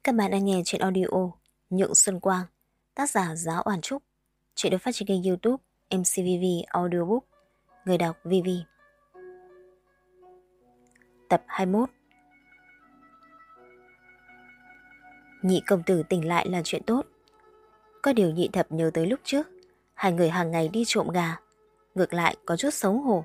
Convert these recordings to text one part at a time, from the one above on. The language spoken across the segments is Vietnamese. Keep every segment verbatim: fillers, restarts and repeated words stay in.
Các bạn đang nghe chuyện audio Nhượng Xuân Quang, tác giả Giáo Oản Trúc. Chuyện được phát trên kênh YouTube em xê vê vê Audiobook. Người đọc Vivi. Tập hai mươi mốt. Nhị công tử tỉnh lại là chuyện tốt. Có điều Nhị Thập nhớ tới lúc trước hai người hàng ngày đi trộm gà, ngược lại có chút xấu hổ.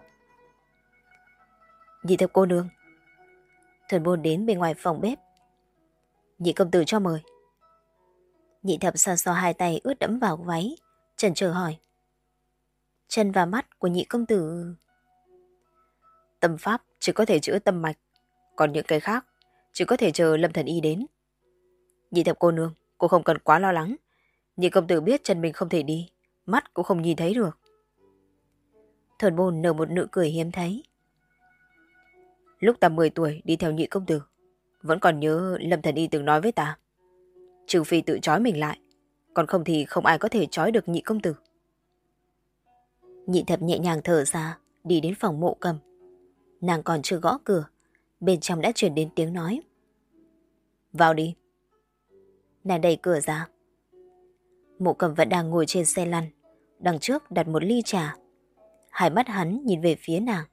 Nhị Thập cô nương. Thuần Bôn đến bên ngoài phòng bếp. Nhị công tử cho mời. Nhị Thập xoa xoa hai tay ướt đẫm vào váy, chần chờ hỏi. Chân và mắt của nhị công tử... Tâm pháp chỉ có thể chữa tâm mạch, còn những cái khác chỉ có thể chờ Lâm Thần Y đến. Nhị Thập cô nương, cô không cần quá lo lắng. Nhị công tử biết chân mình không thể đi, mắt cũng không nhìn thấy được. Thuần Bôn nở một nụ cười hiếm thấy. Lúc ta mười tuổi đi theo nhị công tử, vẫn còn nhớ Lâm Thần Y từng nói với ta, trừ phi tự trói mình lại, còn không thì không ai có thể trói được nhị công tử. Nhị Thập nhẹ nhàng thở ra, đi đến phòng Mộ Cầm. Nàng còn chưa gõ cửa, bên trong đã truyền đến tiếng nói. Vào đi. Nàng đẩy cửa ra. Mộ Cầm vẫn đang ngồi trên xe lăn, đằng trước đặt một ly trà. Hai mắt hắn nhìn về phía nàng.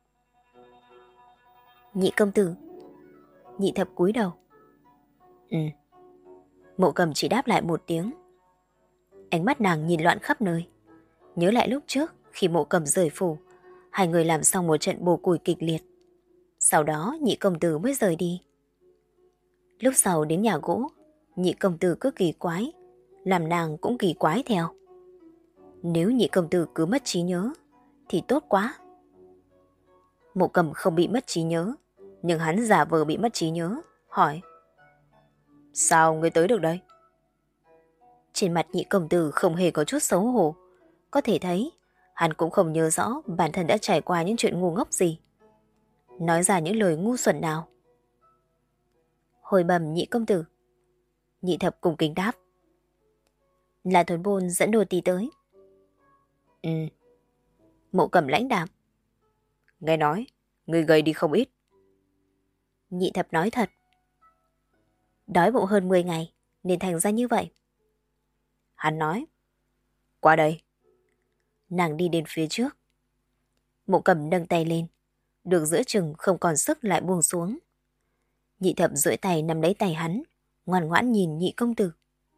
Nhị công tử. Nhị Thập cúi đầu. Ừ. Mộ Cầm chỉ đáp lại một tiếng. Ánh mắt nàng nhìn loạn khắp nơi. Nhớ lại lúc trước khi Mộ Cầm rời phủ, hai người làm xong một trận bồ củi kịch liệt. Sau đó nhị công tử mới rời đi. Lúc sau đến nhà gỗ, nhị công tử cứ kỳ quái, làm nàng cũng kỳ quái theo. Nếu nhị công tử cứ mất trí nhớ thì tốt quá. Mộ Cầm không bị mất trí nhớ, nhưng hắn giả vờ bị mất trí nhớ, hỏi. Sao ngươi tới được đây? Trên mặt nhị công tử không hề có chút xấu hổ. Có thể thấy hắn cũng không nhớ rõ bản thân đã trải qua những chuyện ngu ngốc gì, nói ra những lời ngu xuẩn nào. Hồi bẩm nhị công tử. Nhị Thập cùng kính đáp. Là Thuần Bôn dẫn đồ tỳ tới. Ừ. Mộ Cầm lãnh đạm. Nghe nói người gầy đi không ít. Nhị Thập nói thật. Đói bụng hơn mười ngày nên thành ra như vậy. Hắn nói. Qua đây. Nàng đi đến phía trước. Mộ Cầm nâng tay lên, được giữa chừng không còn sức lại buông xuống. Nhị Thập duỗi tay nắm lấy tay hắn, ngoan ngoãn nhìn nhị công tử.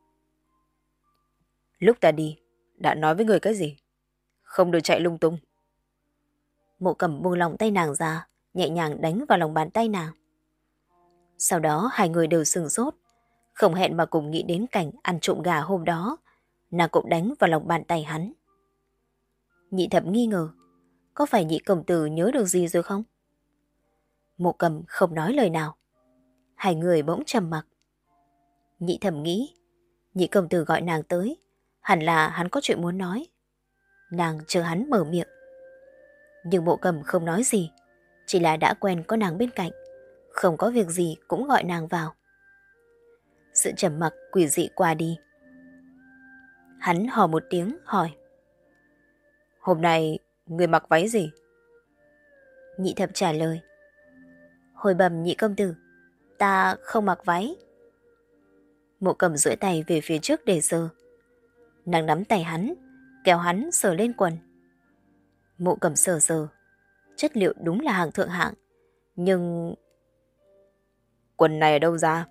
Lúc ta đi, đã nói với người cái gì? Không được chạy lung tung. Mộ Cầm buông lòng tay nàng ra, nhẹ nhàng đánh vào lòng bàn tay nàng. Sau đó hai người đều sừng sốt, không hẹn mà cùng nghĩ đến cảnh ăn trộm gà hôm đó, nàng cũng đánh vào lòng bàn tay hắn. Nhị Thập nghi ngờ, có phải nhị công tử nhớ được gì rồi không? Mộ Cầm không nói lời nào. Hai người bỗng trầm mặc. Nhị Thập nghĩ, nhị công tử gọi nàng tới, hẳn là hắn có chuyện muốn nói. Nàng chờ hắn mở miệng. Nhưng Mộ Cầm không nói gì, chỉ là đã quen có nàng bên cạnh, không có việc gì cũng gọi nàng vào. Sự trầm mặc quỷ dị qua đi. Hắn hò một tiếng hỏi. Hôm nay người mặc váy gì? Nhị Thập trả lời. Hồi bẩm nhị công tử, ta không mặc váy. Mộ Cầm duỗi tay về phía trước để giơ. Nàng nắm tay hắn, kéo hắn sờ lên quần. Mộ Cầm sờ sờ, chất liệu đúng là hàng thượng hạng, nhưng... Quần này ở đâu ra?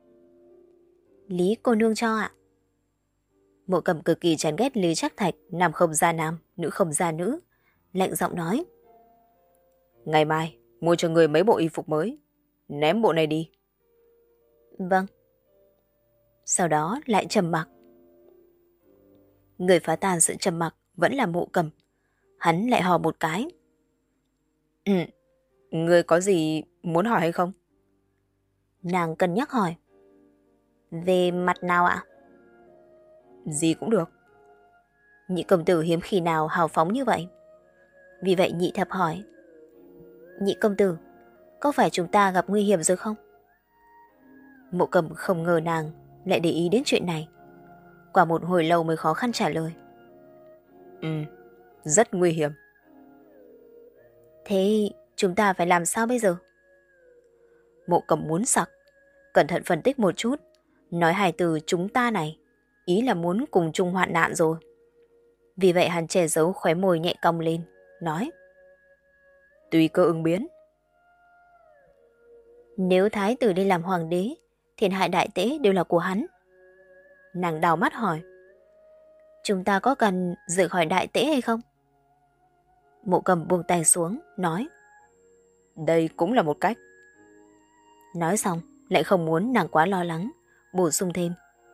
Lý cô nương cho ạ. Mộ Cầm cực kỳ chán ghét Lý Trác Thạch, nam không ra nam, nữ không ra nữ, lạnh giọng nói. Ngày mai mua cho người mấy bộ y phục mới, ném bộ này đi. Vâng. Sau đó lại trầm mặc. Người phá tan sự trầm mặc vẫn là Mộ Cầm. Hắn lại hò một cái. Ừ, người có gì muốn hỏi hay không? Nàng cân nhắc hỏi. Về mặt nào ạ? Gì cũng được. Nhị công tử hiếm khi nào hào phóng như vậy. Vì vậy Nhị Thập hỏi. Nhị công tử, có phải chúng ta gặp nguy hiểm rồi không? Mộ Cầm không ngờ nàng lại để ý đến chuyện này. Qua một hồi lâu mới khó khăn trả lời. Ừ, rất nguy hiểm. Thế chúng ta phải làm sao bây giờ? Mộ Cầm muốn sặc, cẩn thận phân tích một chút, Nói hai từ chúng ta này, ý là muốn cùng chung hoạn nạn rồi. Vì vậy hắn che giấu khóe môi nhẹ cong lên, nói. Tùy cơ ứng biến. Nếu thái tử đi làm hoàng đế, thiên hạ đại tế đều là của hắn. Nàng đào mắt hỏi. Chúng ta có cần rời khỏi đại tế hay không? Mộ Cầm buông tay xuống, nói. Đây cũng là một cách. Nói xong, lại không muốn nàng quá lo lắng, bổ sung thêm.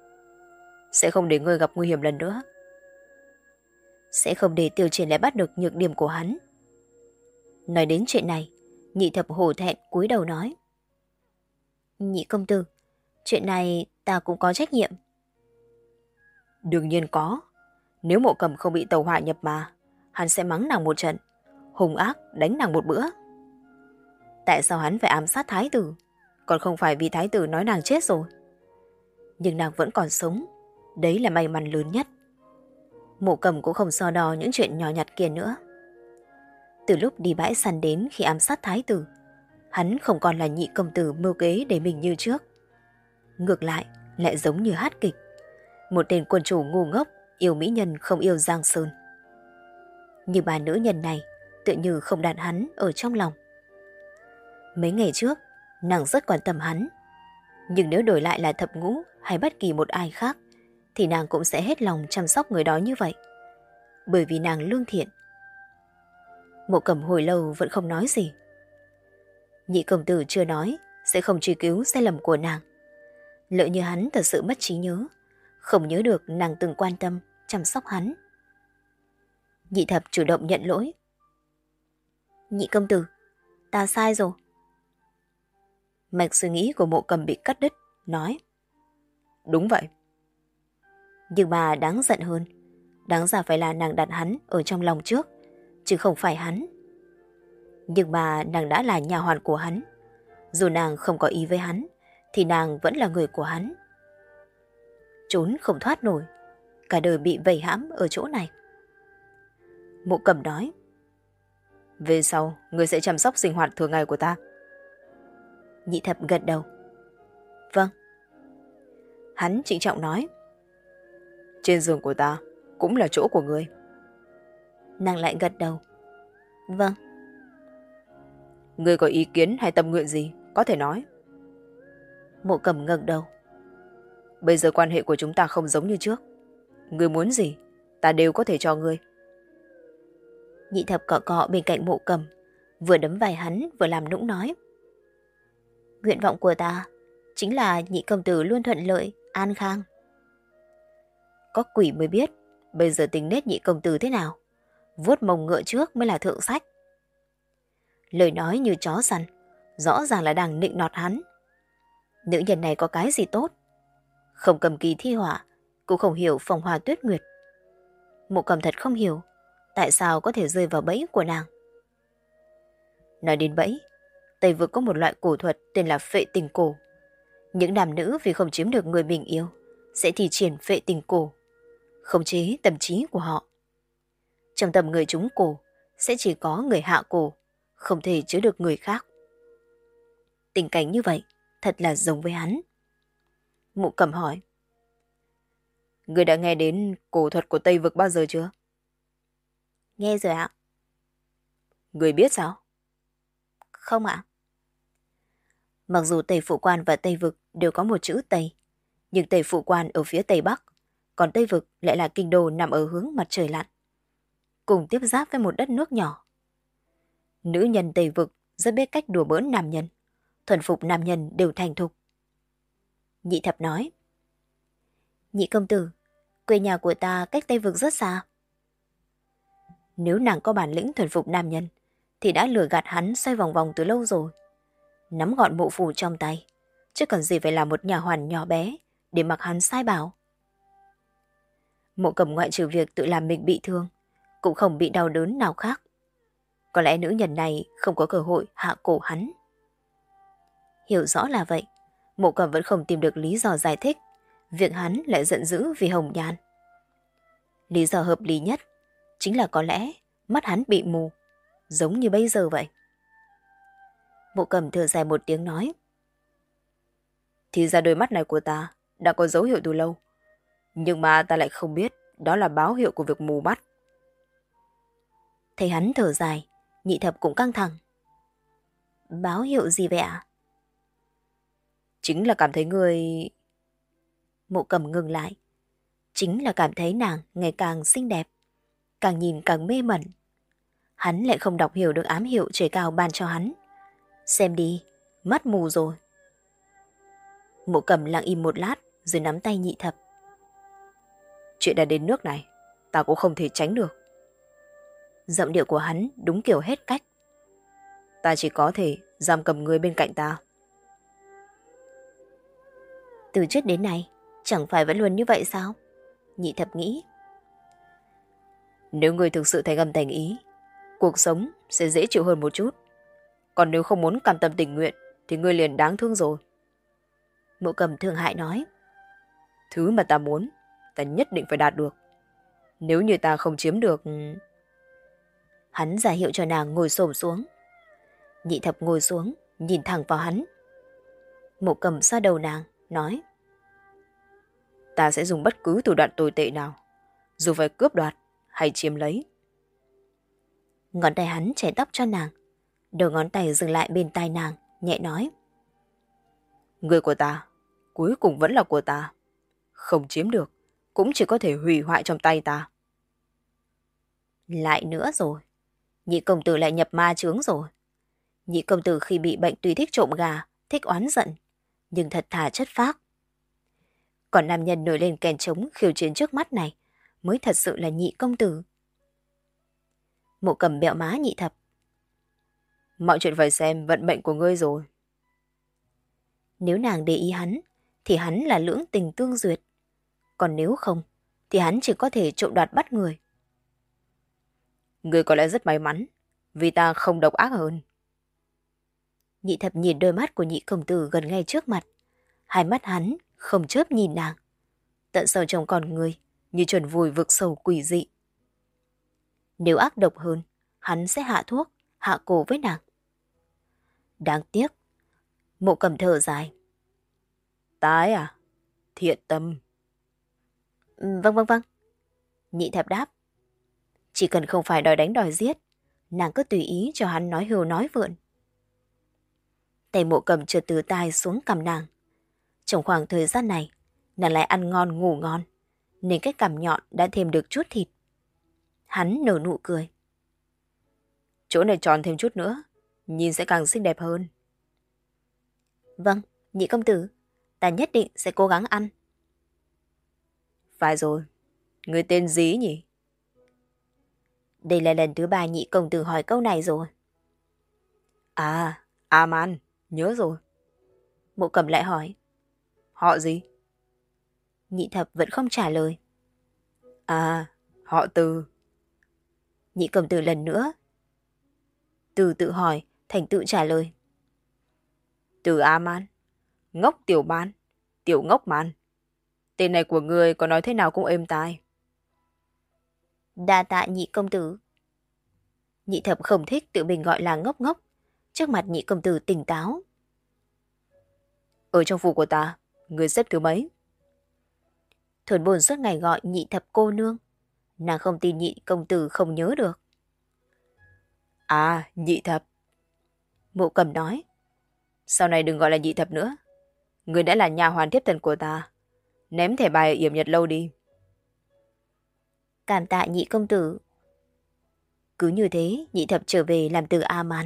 Sẽ không để ngươi gặp nguy hiểm lần nữa. Sẽ không để Tiêu Triển lại bắt được nhược điểm của hắn. Nói đến chuyện này, Nhị Thập hổ thẹn cúi đầu nói. Nhị công tử, chuyện này ta cũng có trách nhiệm. Đương nhiên có. Nếu Mộ Cầm không bị tàu hỏa nhập mà, hắn sẽ mắng nàng một trận, hung ác đánh nàng một bữa. Tại sao hắn phải ám sát thái tử? Còn không phải vì thái tử nói nàng chết rồi. Nhưng nàng vẫn còn sống, đấy là may mắn lớn nhất. Mộ Cầm cũng không so đo những chuyện nhỏ nhặt kia nữa. Từ lúc đi bãi săn đến khi ám sát thái tử, hắn không còn là nhị công tử mưu kế để mình như trước. Ngược lại, lại giống như hát kịch. Một tên quân chủ ngu ngốc, yêu mỹ nhân không yêu Giang Sơn. Nhưng bà nữ nhân này tự như không đặt hắn ở trong lòng. Mấy ngày trước, nàng rất quan tâm hắn. Nhưng nếu đổi lại là Thập Ngũ hay bất kỳ một ai khác, thì nàng cũng sẽ hết lòng chăm sóc người đó như vậy. Bởi vì nàng lương thiện. Mộ Cầm hồi lâu vẫn không nói gì. Nhị công tử chưa nói sẽ không truy cứu sai lầm của nàng. Lỡ như hắn thật sự mất trí nhớ, không nhớ được nàng từng quan tâm, chăm sóc hắn. Nhị Thập chủ động nhận lỗi. Nhị công tử, ta sai rồi. Mạch suy nghĩ của Mộ Cầm bị cắt đứt, nói. Đúng vậy. Nhưng mà đáng giận hơn, đáng ra phải là nàng đặt hắn ở trong lòng trước, chứ không phải hắn. Nhưng mà nàng đã là nhà hoàn của hắn. Dù nàng không có ý với hắn, thì nàng vẫn là người của hắn. Trốn không thoát nổi, cả đời bị vây hãm ở chỗ này. Mộ Cầm nói. Về sau, ngươi sẽ chăm sóc sinh hoạt thường ngày của ta. Nhị Thập gật đầu. Vâng. Hắn trịnh trọng nói. Trên giường của ta cũng là chỗ của ngươi. Nàng lại gật đầu. Vâng. Ngươi có ý kiến hay tâm nguyện gì, có thể nói. Mộ Cầm ngẩng đầu. Bây giờ quan hệ của chúng ta không giống như trước. Ngươi muốn gì, ta đều có thể cho ngươi. Nhị Thập cọ cọ bên cạnh Mộ Cầm, vừa đấm vai hắn vừa làm nũng nói. Nguyện vọng của ta chính là nhị công tử luôn thuận lợi, an khang. Có quỷ mới biết bây giờ tính nết nhị công tử thế nào. Vuốt mông ngựa trước mới là thượng sách. Lời nói như chó săn, rõ ràng là đang nịnh nọt hắn. Nữ nhân này có cái gì tốt? Không cầm kỳ thi họa, cũng không hiểu phong hoa tuyết nguyệt. Mộ Cầm thật không hiểu tại sao có thể rơi vào bẫy của nàng. Nói đến bẫy, Tây Vực có một loại cổ thuật tên là phệ tình cổ. Những nam nữ vì không chiếm được người mình yêu sẽ thi triển phệ tình cổ, khống chế tâm trí của họ. Trong tâm người trúng cổ sẽ chỉ có người hạ cổ, không thể chứa được người khác. Tình cảnh như vậy thật là giống với hắn. Mộ Cầm hỏi. Người đã nghe đến cổ thuật của Tây Vực bao giờ chưa? Nghe rồi ạ. Người biết sao? Không ạ. Mặc dù Tây Phụ Quan và Tây Vực đều có một chữ Tây, nhưng Tây Phụ Quan ở phía Tây Bắc, còn Tây Vực lại là kinh đô nằm ở hướng mặt trời lặn, cùng tiếp giáp với một đất nước nhỏ. Nữ nhân Tây Vực rất biết cách đùa bỡn nam nhân, thuần phục nam nhân đều thành thục. Nhị Thập nói. Nhị công tử, quê nhà của ta cách Tây Vực rất xa. Nếu nàng có bản lĩnh thuần phục nam nhân, thì đã lừa gạt hắn xoay vòng vòng từ lâu rồi. Nắm gọn mộ phù trong tay, chứ cần gì phải là một nhà hoàn nhỏ bé để mặc hắn sai bảo. Mộ Cầm ngoại trừ việc tự làm mình bị thương, cũng không bị đau đớn nào khác. Có lẽ nữ nhân này không có cơ hội hạ cổ hắn. Hiểu rõ là vậy, Mộ Cầm vẫn không tìm được lý do giải thích việc hắn lại giận dữ vì Hồng Nhan. Lý do hợp lý nhất chính là có lẽ mắt hắn bị mù, giống như bây giờ vậy. Mộ Cầm thở dài một tiếng nói. Thì ra đôi mắt này của ta đã có dấu hiệu từ lâu. Nhưng mà ta lại không biết đó là báo hiệu của việc mù mắt. Thấy hắn thở dài, Nhị Thập cũng căng thẳng. Báo hiệu gì vậy ạ? Chính là cảm thấy người... Mộ Cầm ngừng lại. Chính là cảm thấy nàng ngày càng xinh đẹp, càng nhìn càng mê mẩn. Hắn lại không đọc hiểu được ám hiệu trời cao ban cho hắn. Xem đi, mắt mù rồi. Mộ Cầm lặng im một lát rồi nắm tay Nhị Thập. Chuyện đã đến nước này, ta cũng không thể tránh được. Giọng điệu của hắn đúng kiểu hết cách. Ta chỉ có thể giam cầm người bên cạnh ta. Từ trước đến nay, chẳng phải vẫn luôn như vậy sao? Nhị Thập nghĩ. Nếu người thực sự thành âm thành ý, cuộc sống sẽ dễ chịu hơn một chút. Còn nếu không muốn cam tâm tình nguyện, thì ngươi liền đáng thương rồi. Mộ Cầm thương hại nói. Thứ mà ta muốn, ta nhất định phải đạt được. Nếu như ta không chiếm được... Hắn ra hiệu cho nàng ngồi xổm xuống. Nhị Thập ngồi xuống, nhìn thẳng vào hắn. Mộ Cầm xoa đầu nàng, nói. Ta sẽ dùng bất cứ thủ đoạn tồi tệ nào, dù phải cướp đoạt hay chiếm lấy. Ngón tay hắn chải tóc cho nàng, đầu ngón tay dừng lại bên tai nàng, nhẹ nói. Người của ta, cuối cùng vẫn là của ta. Không chiếm được, cũng chỉ có thể hủy hoại trong tay ta. Lại nữa rồi, Nhị công tử lại nhập ma chướng rồi. Nhị công tử khi bị bệnh tuy thích trộm gà, thích oán giận, nhưng thật thà chất phác. Còn nam nhân nổi lên kèn trống khiêu chiến trước mắt này mới thật sự là Nhị công tử. Mộ Cầm bẹo má Nhị Thập. Mọi chuyện phải xem vận mệnh của ngươi rồi. Nếu nàng để ý hắn, thì hắn là lưỡng tình tương duyệt. Còn nếu không, thì hắn chỉ có thể trộm đoạt bắt người. Ngươi có lẽ rất may mắn, vì ta không độc ác hơn. Nhị Thập nhìn đôi mắt của Nhị công tử gần ngay trước mặt. Hai mắt hắn không chớp nhìn nàng. Tận sâu trong con người, như chuẩn vùi vực sâu quỷ dị. Nếu ác độc hơn, hắn sẽ hạ thuốc, hạ cổ với nàng. Đáng tiếc. Mộ Cầm thở dài. Ta ấy à? Thiện tâm. Ừ, vâng vâng vâng. Nhị Thập đáp. Chỉ cần không phải đòi đánh đòi giết, nàng cứ tùy ý cho hắn nói hưu nói vượn. Tay Mộ Cầm trượt từ tai xuống cằm nàng. Trong khoảng thời gian này, nàng lại ăn ngon ngủ ngon, nên cái cằm nhọn đã thêm được chút thịt. Hắn nở nụ cười. Chỗ này tròn thêm chút nữa, nhìn sẽ càng xinh đẹp hơn. Vâng, Nhị công tử, ta nhất định sẽ cố gắng ăn. Phải rồi, người tên gì nhỉ? Đây là lần thứ ba Nhị công tử hỏi câu này rồi. À, Aman, nhớ rồi. Mộ Cầm lại hỏi. Họ gì? Nhị Thập vẫn không trả lời. À, họ Từ. Nhị công tử lần nữa. Từ tự hỏi, thành tự trả lời. Từ Aman, ngốc tiểu ban, tiểu ngốc man. Tên này của người có nói thế nào cũng êm tai. Đa tạ Nhị công tử. Nhị Thập không thích tự mình gọi là ngốc ngốc. Trước mặt Nhị công tử tỉnh táo. Ở trong phủ của ta, người xếp thứ mấy? Thuần Bồn suốt ngày gọi Nhị Thập cô nương. Nàng không tin Nhị công tử không nhớ được. À, Nhị Thập. Mộ Cầm nói. Sau này đừng gọi là Nhị Thập nữa. Người đã là nhà hoàn tiếp thần của ta. Ném thẻ bài ở yểm nhật lâu đi. Cảm tạ Nhị công tử. Cứ như thế, Nhị Thập trở về làm từ Aman.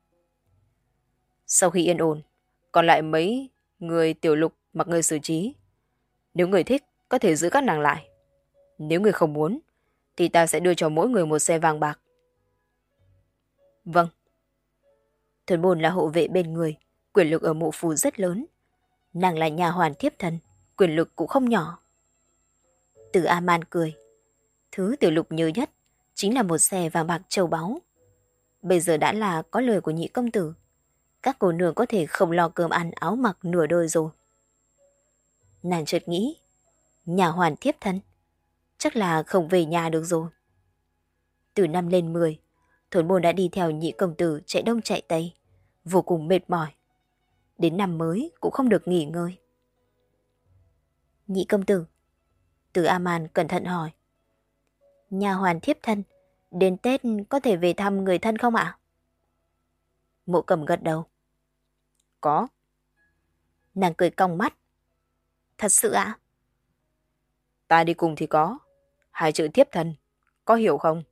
Sau khi yên ổn, còn lại mấy người tiểu lục mặc người xử trí. Nếu người thích, có thể giữ các nàng lại. Nếu người không muốn, thì ta sẽ đưa cho mỗi người một xe vàng bạc. Vâng. Thuần Bồn là hộ vệ bên người, quyền lực ở mộ phủ rất lớn. Nàng là nhà hoàn thiếp thân, quyền lực cũng không nhỏ. Từ Aman cười. Thứ tiểu lục nhớ nhất chính là một xe vàng bạc châu báu. Bây giờ đã là có lời của Nhị công tử. Các cô nương có thể không lo cơm ăn áo mặc nửa đôi rồi. Nàng chợt nghĩ, nhà hoàn thiếp thân, chắc là không về nhà được rồi. Từ năm lên mười, Thuần Bồn đã đi theo Nhị công tử chạy đông chạy tây, vô cùng mệt mỏi. Đến năm mới cũng không được nghỉ ngơi. Nhị công tử. Từ A-man cẩn thận hỏi. Nha hoàn thiếp thân, đến Tết có thể về thăm người thân không ạ? Mộ Cầm gật đầu. Có. Nàng cười cong mắt. Thật sự ạ? Ta đi cùng thì có. Hai chữ thiếp thân, có hiểu không?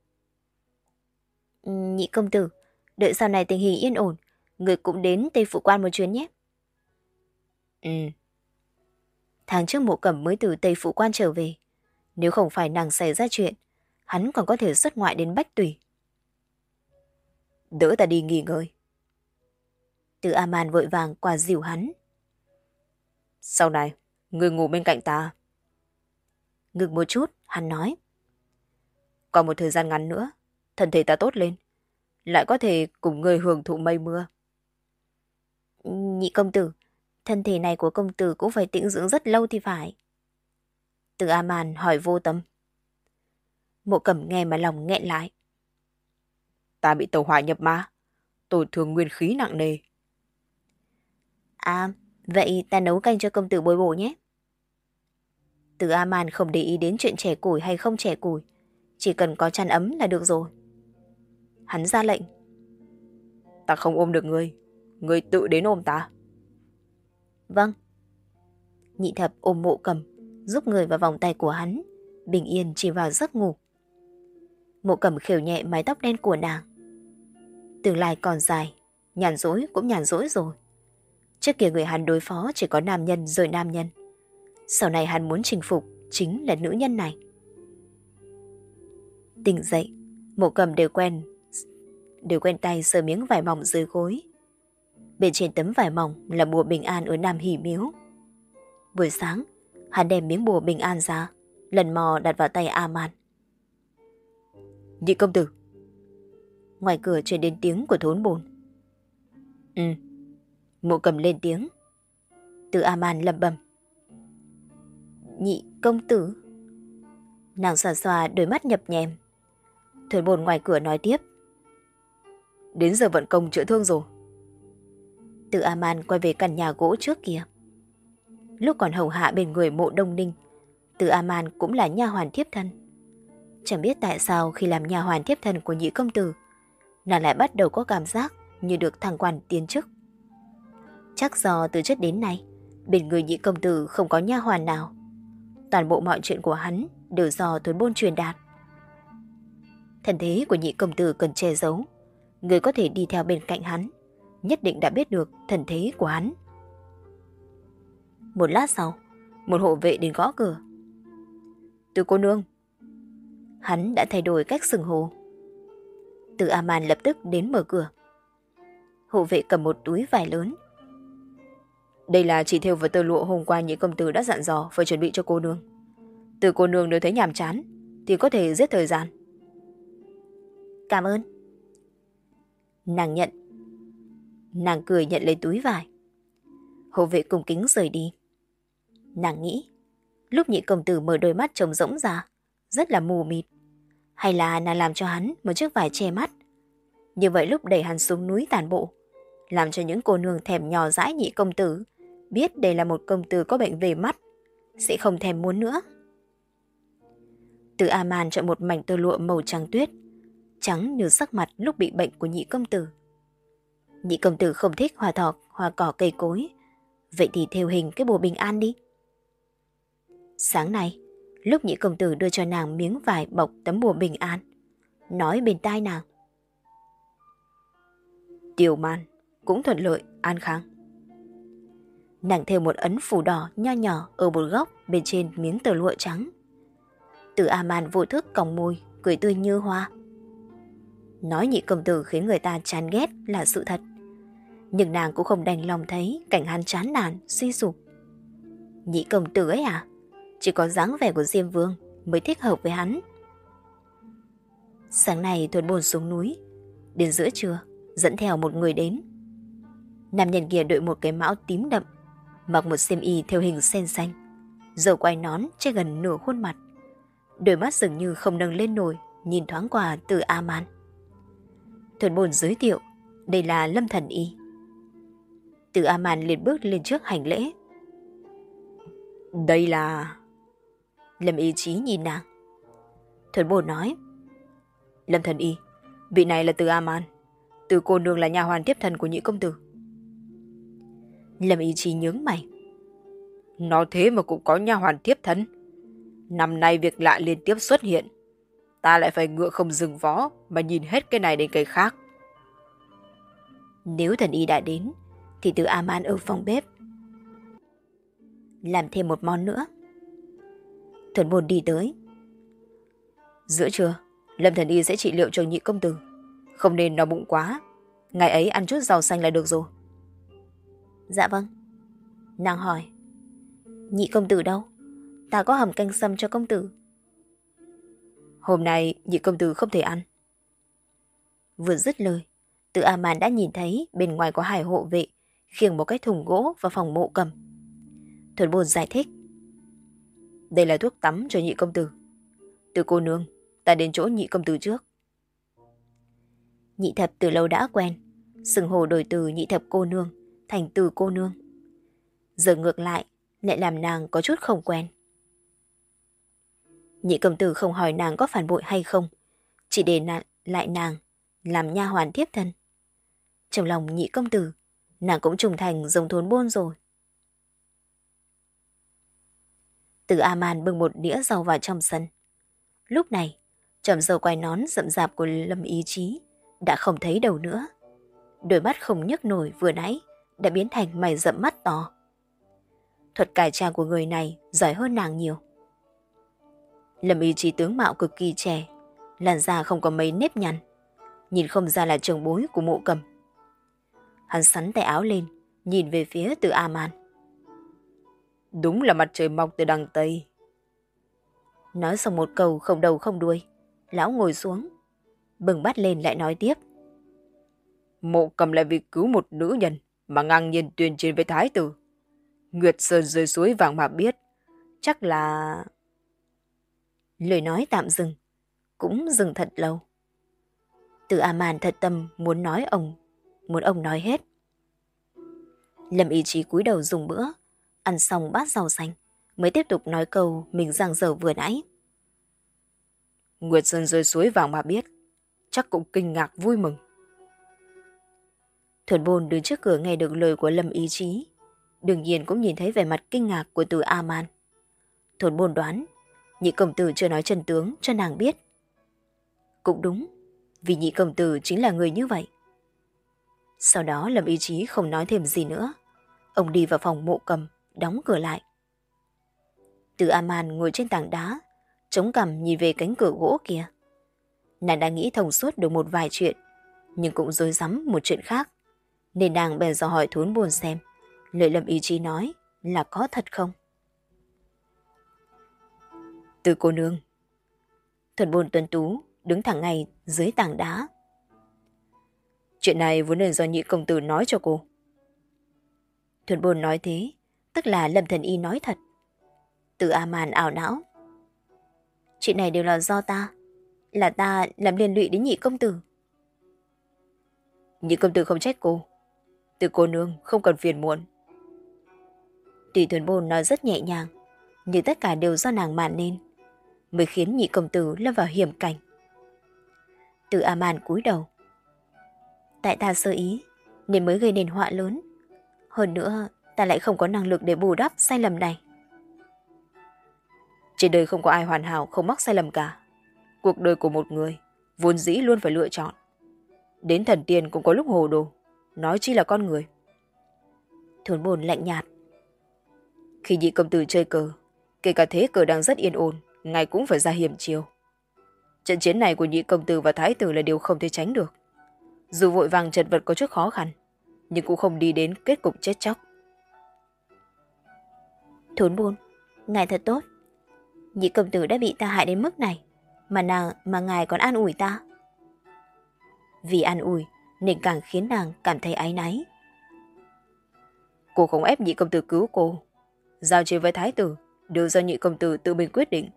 Nhị công tử, đợi sau này tình hình yên ổn, người cũng đến Tây Phụ Quan một chuyến nhé. Ừ. Tháng trước Mộ Cẩm mới từ Tây Phụ Quan trở về. Nếu không phải nàng xảy ra chuyện, hắn còn có thể xuất ngoại đến Bách Tùy. Đỡ ta đi nghỉ ngơi. Từ A-man vội vàng qua dìu hắn. Sau này, người ngủ bên cạnh ta. Ngừng một chút, hắn nói. Còn một thời gian ngắn nữa, thân thể ta tốt lên, lại có thể cùng người hưởng thụ mây mưa. Nhị công tử, thân thể này của công tử cũng phải tĩnh dưỡng rất lâu thì phải. Từ A-man hỏi vô tâm. Mộ Cẩm nghe mà lòng nghẹn lại. Ta bị tẩu hỏa nhập ma, tổn thương nguyên khí nặng nề. À, vậy ta nấu canh cho công tử bồi bổ nhé. Từ A-man không để ý đến chuyện trẻ củi hay không trẻ củi, chỉ cần có chăn ấm là được rồi. Hắn ra lệnh. Ta không ôm được ngươi, ngươi tự đến ôm ta. Vâng. Nhị thập ôm Mộ Cẩm, giúp người vào vòng tay của hắn, bình yên chìm vào giấc ngủ. Mộ Cẩm khều nhẹ mái tóc đen của nàng. Tương lai còn dài, nhàn rỗi cũng nhàn rỗi rồi. Trước kia người hắn đối phó chỉ có nam nhân rồi nam nhân. Sau này hắn muốn chinh phục chính là nữ nhân này. Tỉnh dậy, Mộ Cẩm đều quen đều quen tay sờ miếng vải mỏng dưới gối. Bên trên tấm vải mỏng là bùa bình an ở Nam Hỷ Miếu. Buổi sáng, hắn đem miếng bùa bình an ra, lần mò đặt vào tay A-man. Nhị công tử. Ngoài cửa truyền đến tiếng của thốn bồn. Ừ. Mộ Cầm lên tiếng. Từ A-man lẩm bẩm. Nhị công tử. Nàng xòa xòa đôi mắt nhập nhèm. Thốn bồn ngoài cửa nói tiếp. Đến giờ vận công chữa thương rồi. Từ A-man quay về căn nhà gỗ trước kia. Lúc còn hầu hạ bên người Mộ Đông Ninh, Từ A-man cũng là nha hoàn thiếp thân. Chẳng biết tại sao khi làm nha hoàn thiếp thân của nhị công tử, nàng lại bắt đầu có cảm giác như được thăng quan tiến chức. Chắc do từ trước đến nay, bên người nhị công tử không có nha hoàn nào. Toàn bộ mọi chuyện của hắn đều do Thốn Bôn truyền đạt. Thân thế của nhị công tử cần che giấu. Người có thể đi theo bên cạnh hắn, nhất định đã biết được thân thế của hắn. Một lát sau, một hộ vệ đến gõ cửa. Từ cô nương. Hắn đã thay đổi cách xưng hô. Từ A-man lập tức đến mở cửa. Hộ vệ cầm một túi vải lớn. Đây là chỉ thêu và tơ lụa hôm qua nhị công tử đã dặn dò phải chuẩn bị cho cô nương. Từ cô nương nếu thấy nhàm chán thì có thể giết thời gian. Cảm ơn. Nàng nhận. Nàng cười nhận lấy túi vải. Hộ vệ cung kính rời đi. Nàng nghĩ, lúc nhị công tử mở đôi mắt trông rỗng ra, rất là mù mịt. Hay là nàng làm cho hắn một chiếc vải che mắt. Như vậy lúc đẩy hắn xuống núi tàn bộ, làm cho những cô nương thèm nhỏ dãi nhị công tử, biết đây là một công tử có bệnh về mắt, sẽ không thèm muốn nữa. Từ A-man chọn một mảnh tơ lụa màu trắng tuyết, trắng như sắc mặt lúc bị bệnh của nhị công tử. Nhị công tử không thích hoa thọ, hoa cỏ cây cối, vậy thì thêu hình cái bùa bình an đi. Sáng nay, lúc nhị công tử đưa cho nàng miếng vải bọc tấm bùa bình an, nói bên tai nàng. Tiểu man cũng thuận lợi, an khang. Nàng thêu một ấn phù đỏ nho nhỏ ở một góc bên trên miếng tờ lụa trắng. Từ A-man vô thức còng môi, cười tươi như hoa. Nói nhị công tử khiến người ta chán ghét là sự thật, nhưng nàng cũng không đành lòng thấy cảnh hắn chán nản, suy sụp. Nhị công tử ấy à, chỉ có dáng vẻ của Diêm Vương mới thích hợp với hắn. Sáng nay Thốn Bồn xuống núi, đến giữa trưa dẫn theo một người đến. Nam nhân kia đội một cái mão tím đậm, mặc một xiêm y theo hình sen xanh, dầu quai nón che gần nửa khuôn mặt, đôi mắt dường như không nâng lên nổi, nhìn thoáng qua Từ A-man. Thốn Bồn giới thiệu, đây là Lâm Thần Y. Từ A-man liền bước lên trước hành lễ. Đây là... Lâm Ý Chí nhìn nàng. Thuần Bồn nói. Lâm thần y, vị này là Từ A-man. Từ cô nương là nha hoàn tiếp thân của nhị công tử. Lâm Ý Chí nhướng mày. Nó thế mà cũng có nha hoàn tiếp thân. Năm nay việc lạ liên tiếp xuất hiện. Ta lại phải ngựa không dừng vó mà nhìn hết cái này đến cái khác. Nếu thần y đã đến thì Từ A-man ở phòng bếp làm thêm một món nữa. Thuần Bồn đi tới. Giữa trưa, Lâm thần y sẽ trị liệu cho nhị công tử. Không nên no bụng quá. Ngày ấy ăn chút rau xanh là được rồi. Dạ vâng. Nàng hỏi. Nhị công tử đâu? Ta có hầm canh sâm cho công tử. Hôm nay nhị công tử không thể ăn. Vừa dứt lời, Từ A-man đã nhìn thấy bên ngoài có hai hộ vệ khiêng một cái thùng gỗ vào phòng Mộ Cầm. Thuần Bồn giải thích. Đây là thuốc tắm cho nhị công tử. Từ cô nương, ta đến chỗ nhị công tử trước. Nhị thập từ lâu đã quen, xưng hô đổi từ nhị thập cô nương thành Từ cô nương. Giờ ngược lại, lại làm nàng có chút không quen. Nhị công tử không hỏi nàng có phản bội hay không, chỉ để nạ, lại nàng làm nha hoàn tiếp thân. Trong lòng nhị công tử, nàng cũng trung thành giống Thuần Bồn rồi. Từ A-man bưng một đĩa rau vào trong sân. Lúc này, chòm râu quai nón rậm rạp của Lâm Ý Chí đã không thấy đâu nữa. Đôi mắt không nhấc nổi vừa nãy đã biến thành mày rậm mắt to. Thuật cải trang của người này giỏi hơn nàng nhiều. Lâm Ý Chí tướng mạo cực kỳ trẻ, làn da không có mấy nếp nhăn, nhìn không ra là trưởng bối của Mộ Cầm. Hắn sắn tay áo lên, nhìn về phía Từ A-man. Đúng là mặt trời mọc từ đằng Tây. Nói xong một câu không đầu không đuôi, lão ngồi xuống, bừng bát lên lại nói tiếp. Mộ Cầm lại vì cứu một nữ nhân mà ngang nhiên tuyên chiến với thái tử. Nguyệt Sơn rơi suối vàng mà biết, chắc là... Lời nói tạm dừng, cũng dừng thật lâu. Từ A-man thật tâm muốn nói ông, muốn ông nói hết. Lâm Ý Chí cúi đầu dùng bữa, ăn xong bát rau xanh, mới tiếp tục nói câu mình giằng dở vừa nãy. Nguyệt Sơn rơi suối vàng mà biết, chắc cũng kinh ngạc vui mừng. Thuần Bồn đứng trước cửa nghe được lời của Lâm Ý Chí, đương nhiên cũng nhìn thấy vẻ mặt kinh ngạc của Từ A-man. Thuần Bồn đoán, nhị công tử chưa nói chân tướng cho nàng biết. Cũng đúng, vì nhị công tử chính là người như vậy. Sau đó Lâm Ý Chí không nói thêm gì nữa. Ông đi vào phòng Mộ Cầm, đóng cửa lại. Từ A-man ngồi trên tảng đá, chống cằm nhìn về cánh cửa gỗ kia. Nàng đã nghĩ thông suốt được một vài chuyện, nhưng cũng rối rắm một chuyện khác, nên nàng bèn dò hỏi Thuần Bồn xem lời Lâm Ý Chí nói là có thật không. Từ cô nương. Thuần Bồn tuấn tú đứng thẳng ngay dưới tảng đá. Chuyện này vốn nên do nhị công tử nói cho cô. Thuần Bồn nói thế, tức là Lâm thần y nói thật. Từ A-man ảo não. Chuyện này đều là do ta, là ta làm liên lụy đến nhị công tử. Nhị công tử không trách cô. Từ cô nương không cần phiền muộn. Tuy Thuần Bồn nói rất nhẹ nhàng, nhưng tất cả đều do nàng màn nên, mới khiến nhị công tử lâm vào hiểm cảnh. Từ A-man cúi đầu. Tại ta sơ ý, nên mới gây nên họa lớn. Hơn nữa, ta lại không có năng lực để bù đắp sai lầm này. Trên đời không có ai hoàn hảo không mắc sai lầm cả. Cuộc đời của một người vốn dĩ luôn phải lựa chọn. Đến thần tiên cũng có lúc hồ đồ, nói chi là con người. Thuần Bồn lạnh nhạt. Khi nhị công tử chơi cờ, kể cả thế cờ đang rất yên ổn, ngài cũng phải ra hiểm chiêu. Trận chiến này của nhị công tử và thái tử là điều không thể tránh được. Dù vội vàng chật vật có chút khó khăn, nhưng cũng không đi đến kết cục chết chóc. Thuần Bồn, ngài thật tốt. Nhị công tử đã bị ta hại đến mức này, mà nàng mà ngài còn an ủi ta. Vì an ủi nên càng khiến nàng cảm thấy áy náy. Cô không ép nhị công tử cứu cô. Giao chiến với thái tử đều do nhị công tử tự mình quyết định.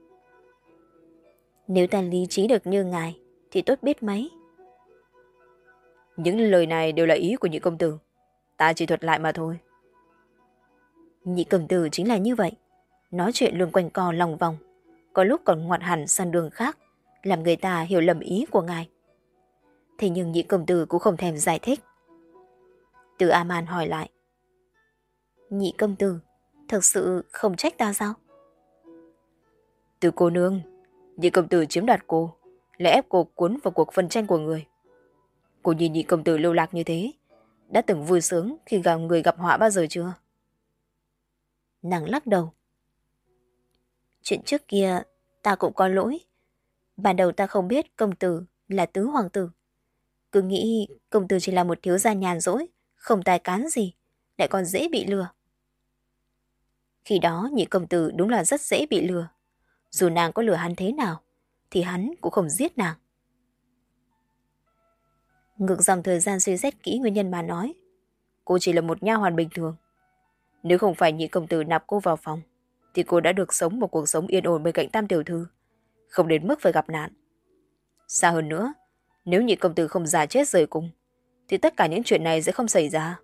Nếu ta lý trí được như ngài thì tốt biết mấy. Những lời này đều là ý của nhị công tử, ta chỉ thuật lại mà thôi. Nhị công tử chính là như vậy. Nói chuyện luôn quanh co lòng vòng, có lúc còn ngoặt hẳn sang đường khác, làm người ta hiểu lầm ý của ngài. Thế nhưng nhị công tử cũng không thèm giải thích. Từ A Man hỏi lại. Nhị công tử, thực sự không trách ta sao? Từ cô nương, nhị công tử chiếm đoạt cô, lại ép cô cuốn vào cuộc phân tranh của người. Cô nhìn nhị công tử lưu lạc như thế, đã từng vui sướng khi gặp người gặp họa bao giờ chưa? Nàng lắc đầu. Chuyện trước kia ta cũng có lỗi. Ban đầu ta không biết công tử là tứ hoàng tử. Cứ nghĩ công tử chỉ là một thiếu gia nhàn rỗi, không tài cán gì, lại còn dễ bị lừa. Khi đó nhị công tử đúng là rất dễ bị lừa. Dù nàng có lừa hắn thế nào, thì hắn cũng không giết nàng. Ngược dòng thời gian suy xét kỹ nguyên nhân mà nói, cô chỉ là một nha hoàn bình thường. Nếu không phải nhị công tử nạp cô vào phòng, thì cô đã được sống một cuộc sống yên ổn bên cạnh tam tiểu thư, không đến mức phải gặp nạn. Xa hơn nữa, nếu nhị công tử không già chết rời cung, thì tất cả những chuyện này sẽ không xảy ra.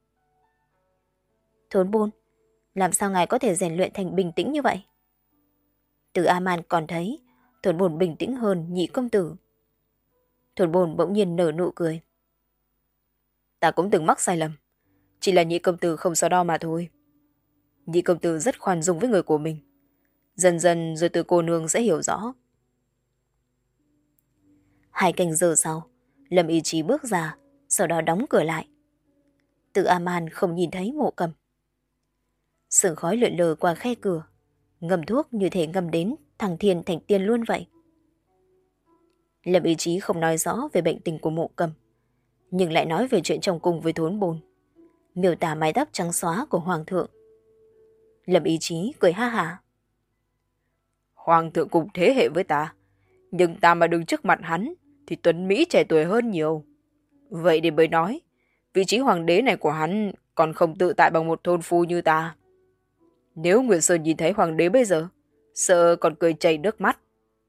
Thốn Bôn, làm sao ngài có thể rèn luyện thành bình tĩnh như vậy? Từ A Man còn thấy Thốn Bôn bình tĩnh hơn nhị công tử. Thốn Bôn bỗng nhiên nở nụ cười. Ta cũng từng mắc sai lầm, chỉ là nhị công tử không so đo mà thôi. Nhị công tử rất khoan dung với người của mình. Dần dần rồi từ cô nương sẽ hiểu rõ. Hai canh giờ sau, Lâm Ý Chí bước ra, sau đó đóng cửa lại. Từ A Man không nhìn thấy Mộ Cầm. Sương khói lượn lờ qua khe cửa, ngâm thuốc như thể ngâm đến thằng thiên thành tiên luôn vậy. Lâm Ý Chí không nói rõ về bệnh tình của Mộ Cầm, nhưng lại nói về chuyện trong cung với Thốn Bôn, miêu tả mái tóc trắng xóa của hoàng thượng. Lâm Ý Chí cười ha hả. Hoàng thượng cùng thế hệ với ta, nhưng ta mà đứng trước mặt hắn thì tuấn Mỹ trẻ tuổi hơn nhiều. Vậy để mới nói, vị trí hoàng đế này của hắn còn không tự tại bằng một thôn phu như ta. Nếu Nguyệt Sơn nhìn thấy hoàng đế bây giờ, sợ còn cười chảy nước mắt.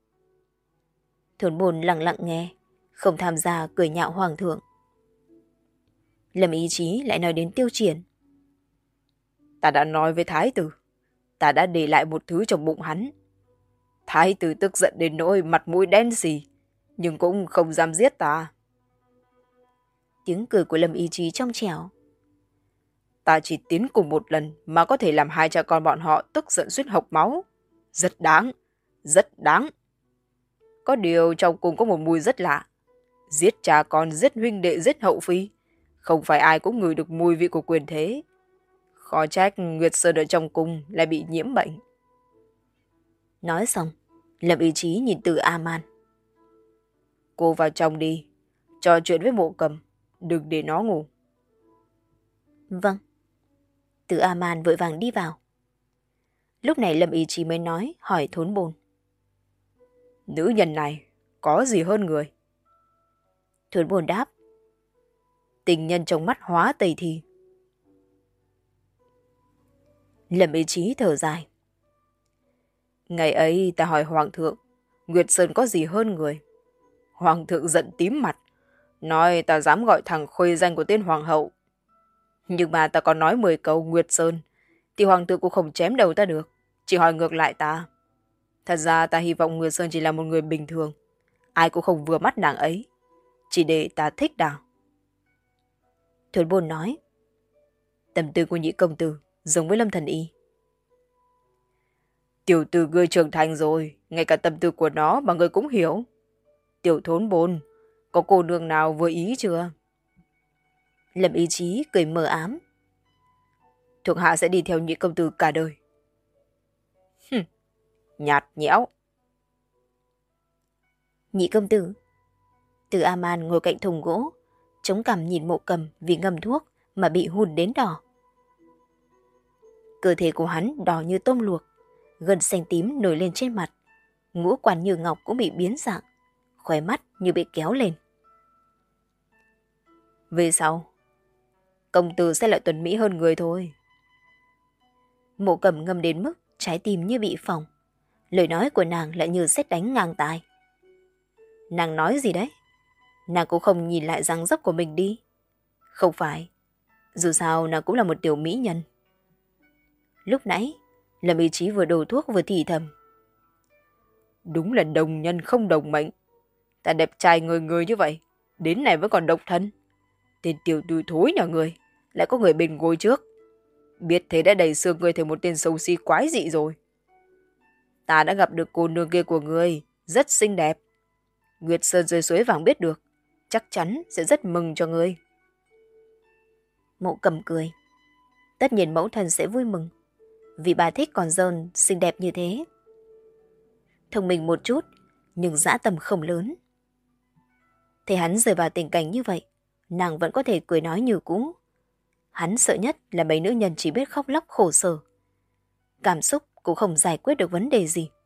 Thốn Bôn lặng lặng nghe, không tham gia cười nhạo hoàng thượng. Lâm Ý Chí lại nói đến Tiêu Triển. Ta đã nói với thái tử, ta đã để lại một thứ trong bụng hắn. Thái tử tức giận đến nỗi mặt mũi đen xì, nhưng cũng không dám giết ta. Tiếng cười của Lâm Ý Chí trong trẻo. Ta chỉ tiến cùng một lần mà có thể làm hai cha con bọn họ tức giận suýt hộc máu. Rất đáng, rất đáng. Có điều trong cùng có một mùi rất lạ. Giết cha con, giết huynh đệ, giết hậu phi. Không phải ai cũng ngửi được mùi vị của quyền thế. Khó trách Nguyệt Sơn ở trong cung lại bị nhiễm bệnh. Nói xong, Lâm Ý Chí nhìn Từ A Man. Cô vào trong đi, trò chuyện với Mộ Cầm, đừng để nó ngủ. Vâng. Từ A Man vội vàng đi vào. Lúc này Lâm Ý Chí mới nói, hỏi Thốn Bôn. Nữ nhân này có gì hơn người? Thốn Bôn đáp. Tình nhân trong mắt hóa tây thi. Lâm Ý Chí thở dài. Ngày ấy ta hỏi Hoàng thượng, Nguyệt Sơn có gì hơn người? Hoàng thượng giận tím mặt, nói ta dám gọi thẳng khuê danh của tên Hoàng hậu. Nhưng mà ta còn nói mười câu Nguyệt Sơn, thì Hoàng thượng cũng không chém đầu ta được, chỉ hỏi ngược lại ta. Thật ra ta hy vọng Nguyệt Sơn chỉ là một người bình thường, ai cũng không vừa mắt nàng ấy, chỉ để ta thích nàng. Thốn Bôn nói, tâm tư của nhị công tử giống với Lâm Thần Y. Tiểu tử ngươi trưởng thành rồi, ngay cả tâm tư của nó mà ngươi cũng hiểu. Tiểu Thốn Bôn, có cô nương nào vừa ý chưa? Lâm Ý Chí cười mờ ám. Thuộc hạ sẽ đi theo nhị công tử cả đời. Hừm, nhạt nhẽo. Nhị công tử. Từ A Man ngồi cạnh thùng gỗ, chống cằm nhìn Mộ Cầm vì ngâm thuốc mà bị hùn đến đỏ. Cơ thể của hắn đỏ như tôm luộc, gân xanh tím nổi lên trên mặt, ngũ quan như ngọc cũng bị biến dạng, khóe mắt như bị kéo lên. Về sau, công tử sẽ lại tuấn mỹ hơn người thôi. Mộ Cầm ngâm đến mức trái tim như bị phỏng, lời nói của nàng lại như sét đánh ngang tai. Nàng nói gì đấy? Nàng cũng không nhìn lại dáng dấp của mình đi. Không phải, dù sao nàng cũng là một tiểu mỹ nhân. Lúc nãy, Lâm Ý Chí vừa đổ thuốc vừa thì thầm. Đúng là đồng nhân không đồng mệnh. Ta đẹp trai người người như vậy, đến này vẫn còn độc thân. Tên tiểu tử thối nhà người, lại có người bên gối trước. Biết thế đã đẩy xương người thành một tên xấu xí quái dị rồi. Ta đã gặp được cô nương kia của người, rất xinh đẹp. Nguyệt Sơn dưới suối vàng biết được, chắc chắn sẽ rất mừng cho người. Mộ Cầm cười. Tất nhiên mẫu thân sẽ vui mừng, vì bà thích con dâu xinh đẹp như thế. Thông minh một chút, nhưng dã tâm không lớn. Thấy hắn rơi vào tình cảnh như vậy, nàng vẫn có thể cười nói như cũ. Hắn sợ nhất là mấy nữ nhân chỉ biết khóc lóc khổ sở. Cảm xúc cũng không giải quyết được vấn đề gì.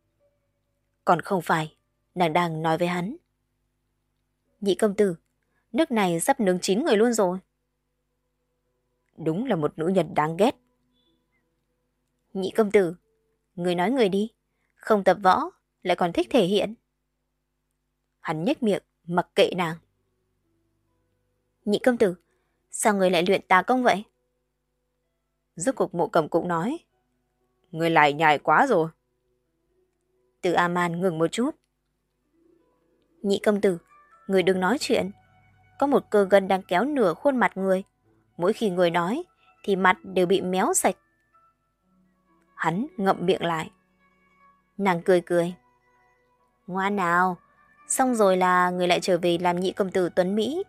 Còn không phải, nàng đang nói với hắn. Nhị công tử, nước này sắp nướng chín người luôn rồi. Đúng là một nữ nhân đáng ghét. Nhị công tử, người nói người đi, không tập võ, lại còn thích thể hiện. Hắn nhếch miệng, mặc kệ nàng. Nhị công tử, sao người lại luyện tà công vậy? Rốt cuộc Mộ Cầm cũng nói. Người lại nhài quá rồi. Từ A-man ngừng một chút. Nhị công tử, người đừng nói chuyện. Có một cơ gân đang kéo nửa khuôn mặt người. Mỗi khi người nói, thì mặt đều bị méo sạch. Hắn ngậm miệng lại. Nàng cười cười. Ngoan nào, xong rồi là người lại trở về làm nhị công tử tuấn Mỹ.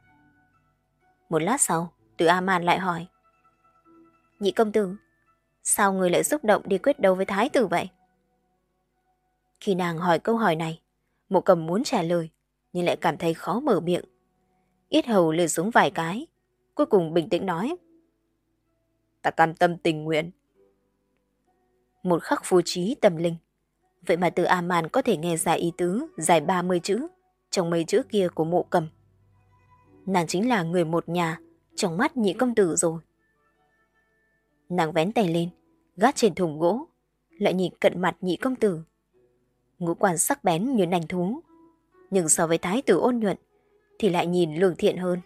Một lát sau, Từ A-man lại hỏi. Nhị công tử, sao người lại xúc động đi quyết đấu với thái tử vậy? Khi nàng hỏi câu hỏi này, Mộ Cầm muốn trả lời, nhưng lại cảm thấy khó mở miệng. Yết hầu lười xuống vài cái, cuối cùng bình tĩnh nói. Ta cam tâm tình nguyện. Một khắc phú trí tâm linh. Vậy mà Từ A-man có thể nghe ra ý tứ dài ba mươi chữ trong mấy chữ kia của Mộ Cầm. Nàng chính là người một nhà trong mắt nhị công tử rồi. Nàng vén tay lên, gác trên thùng gỗ, lại nhìn cận mặt nhị công tử. Ngũ quan sắc bén như nành thú, nhưng so với thái tử ôn nhuận thì lại nhìn lương thiện hơn.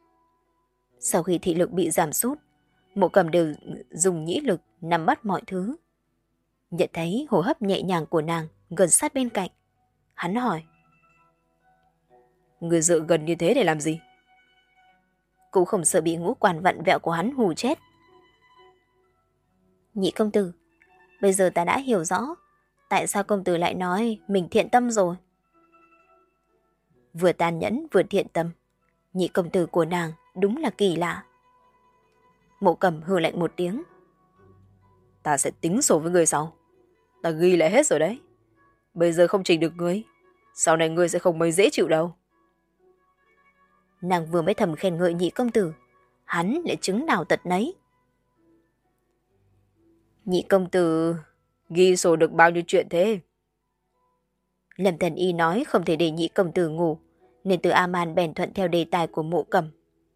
Sau khi thị lực bị giảm sút, Mộ Cầm đều dùng nhĩ lực nắm bắt mọi thứ. Nhận thấy hô hấp nhẹ nhàng của nàng gần sát bên cạnh, hắn hỏi. Người dựa gần như thế để làm gì? Cũng không sợ bị ngũ quan vặn vẹo của hắn hù chết. Nhị công tử, bây giờ ta đã hiểu rõ tại sao công tử lại nói mình thiện tâm rồi. Vừa tàn nhẫn vừa thiện tâm, nhị công tử của nàng đúng là kỳ lạ. Mộ Cầm hừ lạnh một tiếng. Ta sẽ tính sổ với người sau. Ta ghi lại hết rồi đấy. Bây giờ không chỉnh được ngươi, sau này ngươi sẽ không mấy dễ chịu đâu. Nàng vừa mới thầm khen ngợi nhị công tử, hắn lại chứng nào tật nấy. Nhị công tử ghi sổ được bao nhiêu chuyện thế? Lâm Thần Y nói không thể để nhị công tử ngủ, nên Từ A-man bèn thuận theo đề tài của Mộ Cầm.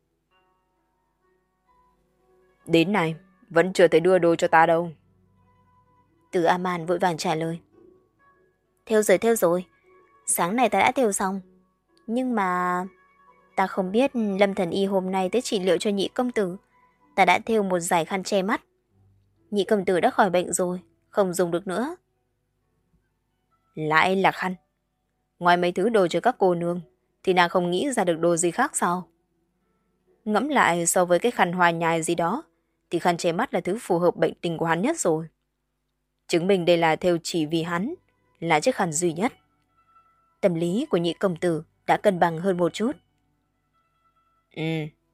Đến này, vẫn chưa thấy đưa đồ cho ta đâu. Từ A-man vội vàng trả lời. Theo rồi, theo rồi. Sáng nay ta đã theo xong. Nhưng mà... ta không biết Lâm Thần Y hôm nay tới trị liệu cho nhị công tử. Ta đã thêu một dải khăn che mắt. Nhị công tử đã khỏi bệnh rồi, không dùng được nữa. Lại là khăn. Ngoài mấy thứ đồ cho các cô nương, thì nàng không nghĩ ra được đồ gì khác sao? Ngẫm lại so với cái khăn hoa nhài gì đó, thì khăn che mắt là thứ phù hợp bệnh tình của hắn nhất rồi. Chứng minh đây là thêu chỉ vì hắn, là chiếc khăn duy nhất. Tâm lý của nhị công tử đã cân bằng hơn một chút. Ừ.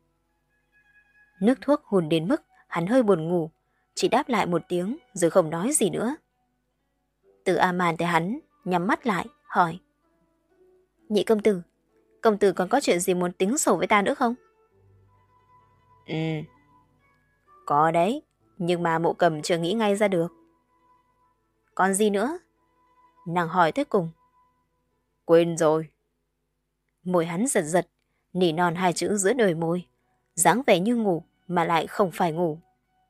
Nước thuốc hùn đến mức hắn hơi buồn ngủ, chỉ đáp lại một tiếng rồi không nói gì nữa. Từ A-man thấy hắn nhắm mắt lại, hỏi. Nhị công tử, công tử còn có chuyện gì muốn tính sổ với ta nữa không? Ừ. Có đấy, nhưng mà Mộ Cầm chưa nghĩ ngay ra được. Còn gì nữa? Nàng hỏi tới cùng. Quên rồi. Môi hắn giật giật, nỉ non hai chữ giữa đôi môi, dáng vẻ như ngủ mà lại không phải ngủ.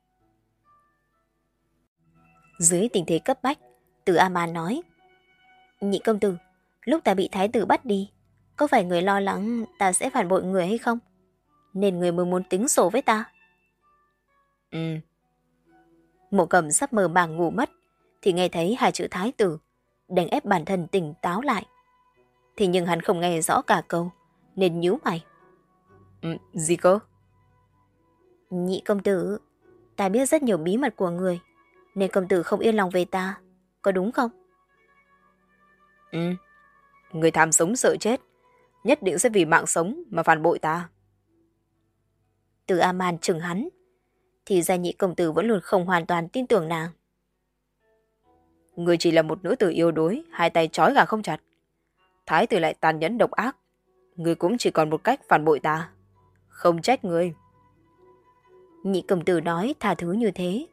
Dưới tình thế cấp bách, Từ A-man nói. Nhị công tử, lúc ta bị thái tử bắt đi, có phải người lo lắng ta sẽ phản bội người hay không? Nên người mới muốn tính sổ với ta. Ừ. Mộ Cầm sắp mơ màng ngủ mất, thì nghe thấy hai chữ thái tử, đánh ép bản thân tỉnh táo lại. Thì nhưng hắn không nghe rõ cả câu, nên nhíu mày. Ừ, gì cơ? Nhị công tử, ta biết rất nhiều bí mật của người, nên công tử không yên lòng về ta, có đúng không? Ừ, người tham sống sợ chết, nhất định sẽ vì mạng sống mà phản bội ta. Từ A-man chừng hắn, thì ra nhị công tử vẫn luôn không hoàn toàn tin tưởng nàng. Người chỉ là một nữ tử yêu đuối, hai tay trói gà không chặt. Thái tử lại tàn nhẫn độc ác, người cũng chỉ còn một cách phản bội ta. Không trách người. Nhị công tử nói tha thứ như thế.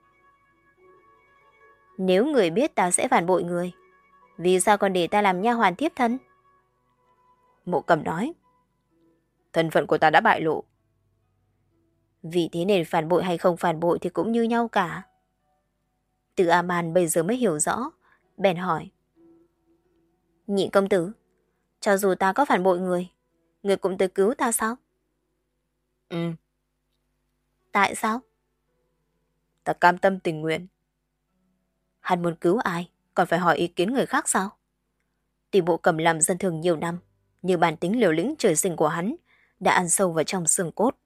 Nếu người biết ta sẽ phản bội người, vì sao còn để ta làm nha hoàn tiếp thân? Mộ Cầm nói. Thân phận của ta đã bại lộ. Vì thế nên phản bội hay không phản bội thì cũng như nhau cả. Từ A-man bây giờ mới hiểu rõ, bèn hỏi. Nhị công tử, cho dù ta có phản bội người, người cũng tới cứu ta sao? Ừ. Tại sao? Ta cam tâm tình nguyện. Hắn muốn cứu ai, còn phải hỏi ý kiến người khác sao? Tuy Mộ Cầm làm dân thường nhiều năm, nhưng bản tính liều lĩnh trời sinh của hắn đã ăn sâu vào trong xương cốt.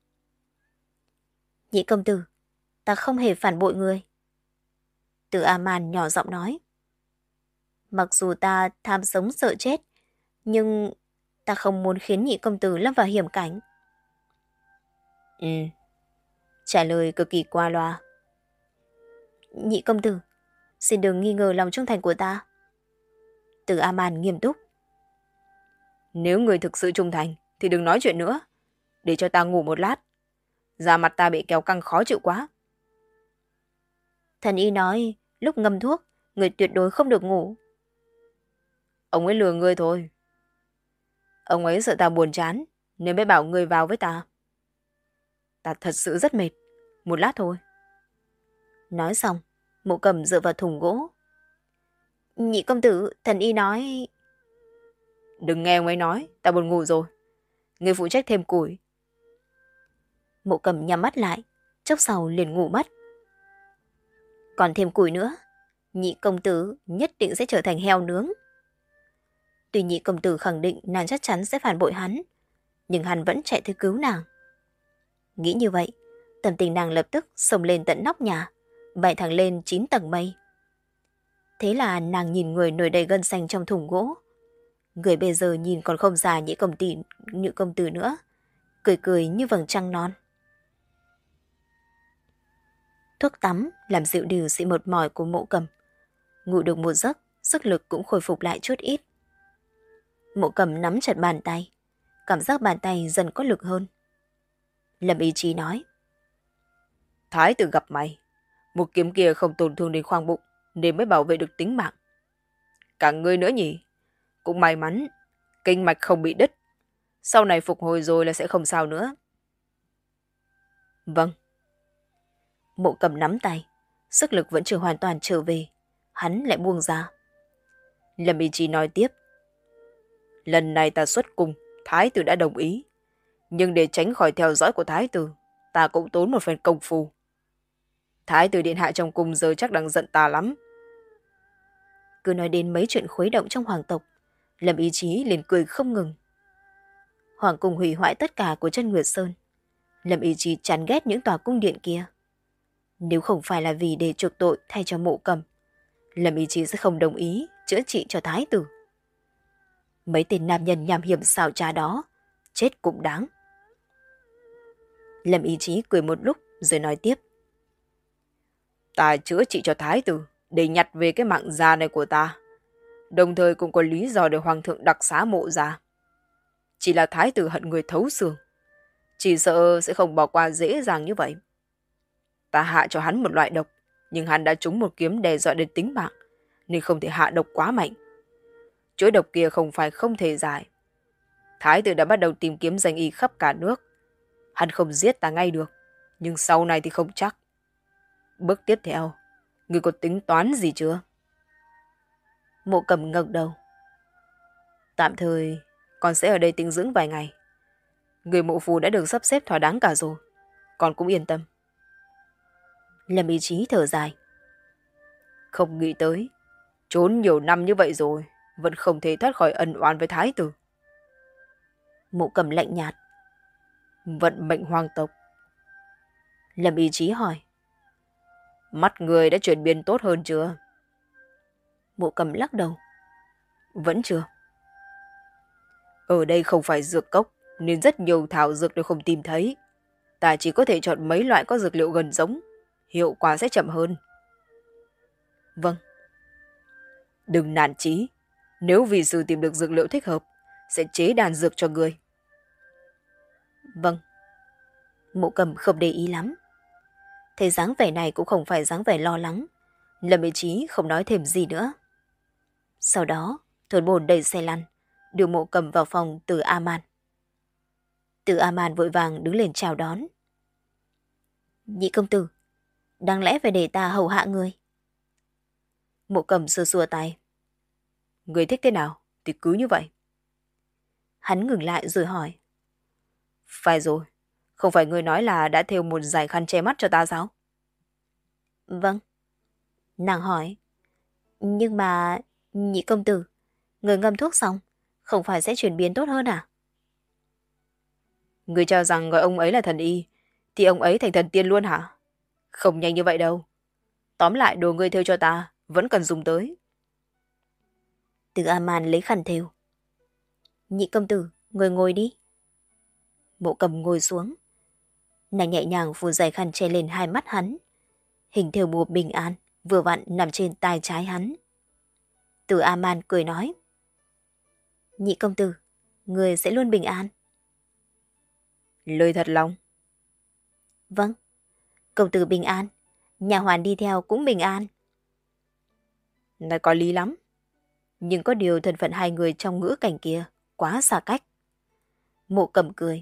Nhị công tử, ta không hề phản bội người. Từ A-man nhỏ giọng nói. Mặc dù ta tham sống sợ chết, nhưng ta không muốn khiến nhị công tử lâm vào hiểm cảnh. Ừ. Trả lời cực kỳ qua loa. Nhị công tử, xin đừng nghi ngờ lòng trung thành của ta. Từ A-man nghiêm túc. Nếu người thực sự trung thành, thì đừng nói chuyện nữa. Để cho ta ngủ một lát. Da mặt ta bị kéo căng khó chịu quá. Thần y nói, lúc ngâm thuốc, người tuyệt đối không được ngủ. Ông ấy lừa ngươi thôi. Ông ấy sợ ta buồn chán, nên mới bảo ngươi vào với ta. Ta thật sự rất mệt. Một lát thôi. Nói xong, Mộ Cầm dựa vào thùng gỗ. Nhị công tử, thần y nói... Đừng nghe ông ấy nói, ta buồn ngủ rồi. Ngươi phụ trách thêm củi. Mộ Cầm nhắm mắt lại, chốc sau liền ngủ mất. Còn thêm củi nữa, nhị công tử nhất định sẽ trở thành heo nướng. Tuy nhị công tử khẳng định nàng chắc chắn sẽ phản bội hắn, nhưng hắn vẫn chạy tới cứu nàng. Nghĩ như vậy, tâm tình nàng lập tức xông lên tận nóc nhà, bay thẳng lên chín tầng mây. Thế là nàng nhìn người nổi đầy gân xanh trong thùng gỗ. Người bây giờ nhìn còn không già nhị công tử, nhị công tử nữa, cười cười như vầng trăng non. Thuốc tắm làm dịu đi sự mệt mỏi của Mộ Cầm. Ngủ được một giấc, sức lực cũng khôi phục lại chút ít. Mộ Cầm nắm chặt bàn tay, cảm giác bàn tay dần có lực hơn. Lâm Ý Chí nói. Thái tử gặp mày. Một kiếm kia không tổn thương đến khoang bụng, nên mới bảo vệ được tính mạng. Cả ngươi nữa nhỉ. Cũng may mắn, kinh mạch không bị đứt. Sau này phục hồi rồi là sẽ không sao nữa. Vâng. Mộ Cầm nắm tay, sức lực vẫn chưa hoàn toàn trở về. Hắn lại buông ra. Lâm Ý Chí nói tiếp. Lần này ta xuất cung, Thái tử đã đồng ý. Nhưng để tránh khỏi theo dõi của Thái tử, ta cũng tốn một phần công phu. Thái tử điện hạ trong cung giờ chắc đang giận ta lắm. Cứ nói đến mấy chuyện khuấy động trong hoàng tộc, Lâm Ý Chí liền cười không ngừng. Hoàng cung hủy hoại tất cả của Chân Nguyệt Sơn. Lâm Ý Chí chán ghét những tòa cung điện kia. Nếu không phải là vì để chuộc tội thay cho Mộ Cầm, Lâm Ý Chí sẽ không đồng ý chữa trị cho Thái tử. Mấy tên nam nhân nham hiểm xảo trá đó, chết cũng đáng. Lâm Ý Chí cười một lúc rồi nói tiếp. Ta chữa trị cho Thái tử để nhặt về cái mạng già này của ta. Đồng thời cũng có lý do để Hoàng thượng đặc xá Mộ ra. Chỉ là Thái tử hận người thấu xương. Chỉ sợ sẽ không bỏ qua dễ dàng như vậy. Ta hạ cho hắn một loại độc, nhưng hắn đã trúng một kiếm đe dọa đến tính mạng, nên không thể hạ độc quá mạnh. Chuỗi độc kia không phải không thể giải. Thái tử đã bắt đầu tìm kiếm danh y khắp cả nước. Hắn không giết ta ngay được, nhưng sau này thì không chắc. Bước tiếp theo, ngươi có tính toán gì chưa? Mộ Cầm ngẩng đầu. Tạm thời, con sẽ ở đây tĩnh dưỡng vài ngày. Người mộ phù đã được sắp xếp thỏa đáng cả rồi, con cũng yên tâm. Lâm Ý Chí thở dài. Không nghĩ tới, trốn nhiều năm như vậy rồi, vẫn không thể thoát khỏi ân oán với thái tử. Mộ Cầm lạnh nhạt. Vận mệnh hoàng tộc. Lâm Ý Chí hỏi. Mắt người đã chuyển biến tốt hơn chưa? Mộ Cầm lắc đầu. Vẫn chưa. Ở đây không phải dược cốc, nên rất nhiều thảo dược đều không tìm thấy. Ta chỉ có thể chọn mấy loại có dược liệu gần giống, hiệu quả sẽ chậm hơn. Vâng. Đừng nản chí, nếu vì sư tìm được dược liệu thích hợp, sẽ chế đàn dược cho người. Vâng. Mộ Cầm không để ý lắm. Thế dáng vẻ này cũng không phải dáng vẻ lo lắng. Lâm Ý Chí không nói thêm gì nữa. Sau đó, Thuần Bồn đẩy xe lăn, đưa Mộ Cầm vào phòng Từ A-man. Từ A-man vội vàng đứng lên chào đón. Nhị công tử, đáng lẽ phải để ta hầu hạ người. Mộ Cầm xua xua tay. Người thích thế nào thì cứ như vậy. Hắn ngừng lại rồi hỏi. Phải rồi, không phải người nói là đã thêu một dải khăn che mắt cho ta sao? Vâng. Nàng hỏi. Nhưng mà, nhị công tử, người ngâm thuốc xong, không phải sẽ chuyển biến tốt hơn à? Người cho rằng gọi ông ấy là thần y, thì ông ấy thành thần tiên luôn hả? Không nhanh như vậy đâu. Tóm lại đồ người thêu cho ta, vẫn cần dùng tới. Từ A-man lấy khăn thêu. Nhị công tử, người ngồi đi. Mộ Cầm ngồi xuống. Nàng nhẹ nhàng phủ dải khăn che lên hai mắt hắn. Hình thêu bùa bình an, vừa vặn nằm trên tai trái hắn. Từ A-man cười nói. Nhị công tử, người sẽ luôn bình an. Lời thật lòng. Vâng. Công tử bình an, nhà hoàn đi theo cũng bình an. Nói có lý lắm. Nhưng có điều thân phận hai người trong ngữ cảnh kia quá xa cách. Mộ Cầm cười.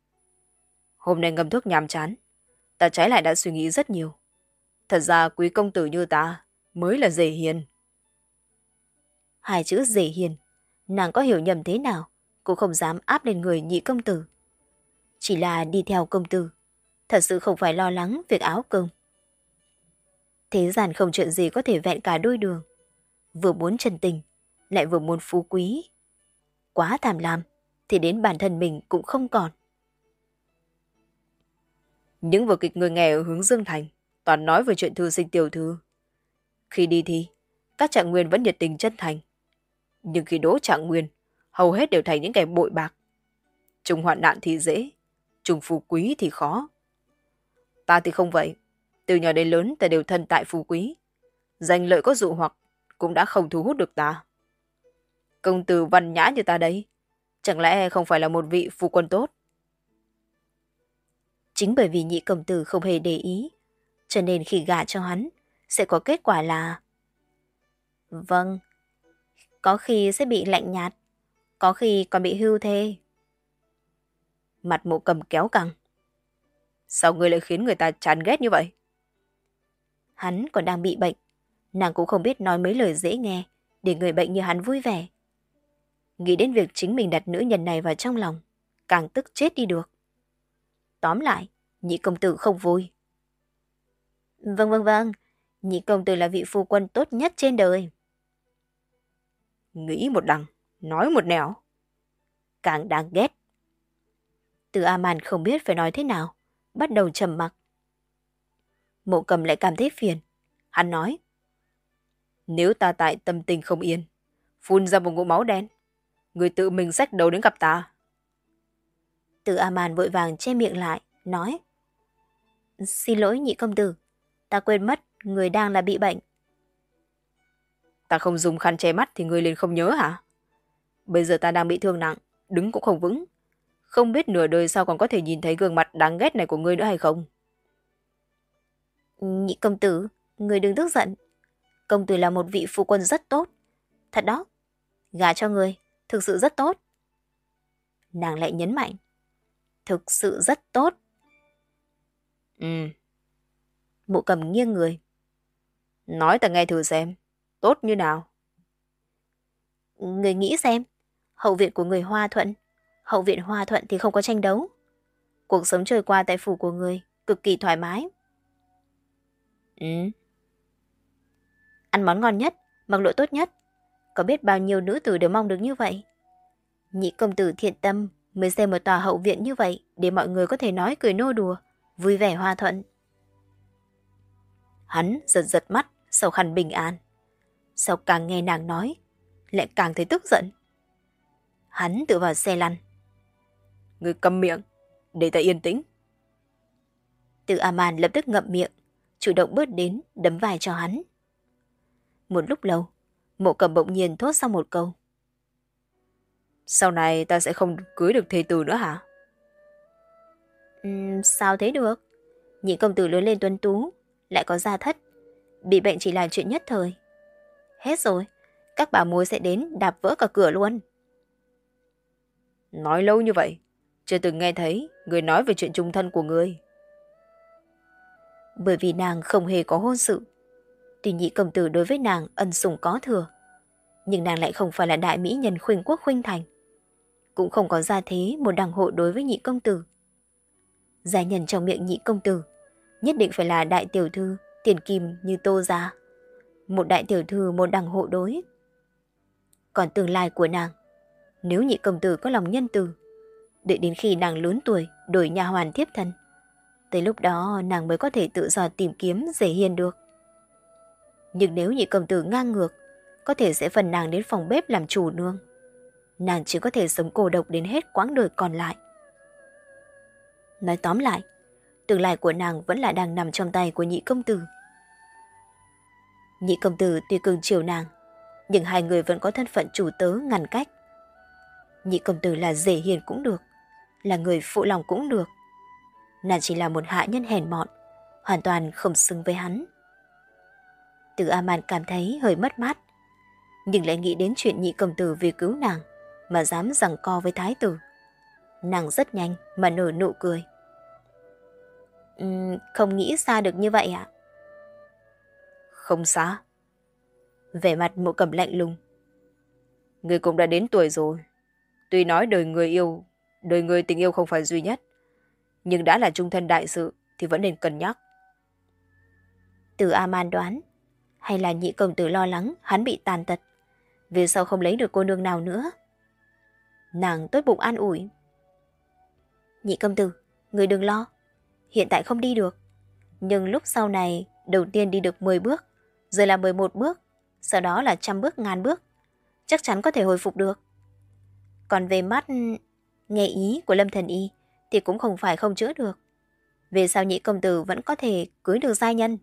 Hôm nay ngâm thuốc nhàm chán, ta trái lại đã suy nghĩ rất nhiều. Thật ra quý công tử như ta mới là dễ hiền. Hai chữ dễ hiền, nàng có hiểu nhầm thế nào cũng không dám áp lên người nhị công tử. Chỉ là đi theo công tử, thật sự không phải lo lắng việc áo cơm. Thế gian không chuyện gì có thể vẹn cả đôi đường. Vừa muốn chân tình, lại vừa muốn phú quý. Quá tham lam, thì đến bản thân mình cũng không còn. Những vở kịch người nghe ở hướng Dương Thành toàn nói về chuyện thư sinh tiểu thư. Khi đi thi, các trạng nguyên vẫn nhiệt tình chân thành. Nhưng khi đỗ trạng nguyên, hầu hết đều thành những kẻ bội bạc. Trùng hoạn nạn thì dễ, trùng phú quý thì khó. Ta thì không vậy. Từ nhỏ đến lớn ta đều thân tại phú quý. Danh lợi có dụ hoặc cũng đã không thu hút được ta. Công tử văn nhã như ta đấy, chẳng lẽ không phải là một vị phu quân tốt? Chính bởi vì nhị công tử không hề để ý, cho nên khi gả cho hắn, sẽ có kết quả là... Vâng, có khi sẽ bị lạnh nhạt, có khi còn bị hưu thê. Mặt Mộ Cầm kéo căng. Sao ngươi lại khiến người ta chán ghét như vậy? Hắn còn đang bị bệnh, nàng cũng không biết nói mấy lời dễ nghe để người bệnh như hắn vui vẻ. Nghĩ đến việc chính mình đặt nữ nhân này vào trong lòng, càng tức chết đi được. Tóm lại, nhị công tử không vui. Vâng vâng vâng, nhị công tử là vị phu quân tốt nhất trên đời. Nghĩ một đằng, nói một nẻo. Càng đáng ghét. Từ A-man không biết phải nói thế nào, bắt đầu trầm mặc. Mộ Cầm lại cảm thấy phiền. Hắn nói. Nếu ta tại tâm tình không yên, phun ra một ngụm máu đen, người tự mình xách đầu đến gặp ta. Từ A-man vội vàng che miệng lại, nói. Xin lỗi nhị công tử, ta quên mất người đang là bị bệnh. Ta không dùng khăn che mắt thì người liền không nhớ hả? Bây giờ ta đang bị thương nặng, đứng cũng không vững. Không biết nửa đời sau còn có thể nhìn thấy gương mặt đáng ghét này của ngươi nữa hay không? Nhị công tử, người đừng tức giận. Công tử là một vị phu quân rất tốt. Thật đó, gả cho người, thực sự rất tốt. Nàng lại nhấn mạnh. Thực sự rất tốt. Ừ. Mộ Cầm nghiêng người. Nói ta nghe thử xem, tốt như nào? Người nghĩ xem, hậu viện của người Hoa Thuận, hậu viện Hoa Thuận thì không có tranh đấu. Cuộc sống trôi qua tại phủ của người cực kỳ thoải mái. Ừ. Ăn món ngon nhất, mặc lộ tốt nhất. Có biết bao nhiêu nữ tử đều mong được như vậy. Nhị công tử thiện tâm mới xây một tòa hậu viện như vậy để mọi người có thể nói cười nô đùa, vui vẻ hòa thuận. Hắn giật giật mắt sau khăn bình an. Sau càng nghe nàng nói, lại càng thấy tức giận. Hắn tự vào xe lăn. Người câm miệng, để ta yên tĩnh. Từ A-man lập tức ngậm miệng, chủ động bước đến đấm vai cho hắn. Một lúc lâu, Mộ Cầm bỗng nhiên thốt sau một câu. Sau này ta sẽ không cưới được thê tử nữa hả? Uhm, sao thế được? Nhị công tử lớn lên tuấn tú, lại có gia thất. Bị bệnh chỉ là chuyện nhất thời. Hết rồi, các bà mối sẽ đến đạp vỡ cả cửa luôn. Nói lâu như vậy, chưa từng nghe thấy người nói về chuyện chung thân của người. Bởi vì nàng không hề có hôn sự. Tuy nhị công tử đối với nàng ân sủng có thừa, nhưng nàng lại không phải là đại mỹ nhân khuynh quốc khuynh thành. Cũng không có gia thế một đẳng hộ đối với nhị công tử. Gia nhân trong miệng nhị công tử nhất định phải là đại tiểu thư tiền kim như Tô gia. Một đại tiểu thư một đẳng hộ đối. Còn tương lai của nàng, nếu nhị công tử có lòng nhân từ, đợi đến khi nàng lớn tuổi đổi nhà hoàn thiếp thân, tới lúc đó nàng mới có thể tự do tìm kiếm dễ hiền được. Nhưng nếu nhị công tử ngang ngược, có thể sẽ phần nàng đến phòng bếp làm chủ nương. Nàng chỉ có thể sống cô độc đến hết quãng đời còn lại. Nói tóm lại, tương lai của nàng vẫn là đang nằm trong tay của nhị công tử. Nhị công tử tuy cưng chiều nàng, nhưng hai người vẫn có thân phận chủ tớ ngăn cách. Nhị công tử là dễ hiền cũng được, là người phụ lòng cũng được. Nàng chỉ là một hạ nhân hèn mọn, hoàn toàn không xứng với hắn. Từ A-man cảm thấy hơi mất mát, nhưng lại nghĩ đến chuyện nhị công tử vì cứu nàng mà dám giằng co với thái tử. Nàng rất nhanh mà nở nụ cười. Uhm, không nghĩ xa được như vậy ạ? Không xa. Vẻ mặt Mộ Cầm lạnh lùng. Người cũng đã đến tuổi rồi. Tuy nói đời người yêu, đời người tình yêu không phải duy nhất, nhưng đã là chung thân đại sự thì vẫn nên cân nhắc. Từ A-man đoán, hay là nhị công tử lo lắng hắn bị tàn tật, vì sao không lấy được cô nương nào nữa. Nàng tốt bụng an ủi. Nhị công tử, người đừng lo. Hiện tại không đi được, nhưng lúc sau này đầu tiên đi được mười bước, rồi là mười một bước, sau đó là trăm bước ngàn bước, chắc chắn có thể hồi phục được. Còn về mắt, nghe ý của Lâm Thần Y thì cũng không phải không chữa được. Về sao nhị công tử vẫn có thể cưới được giai nhân?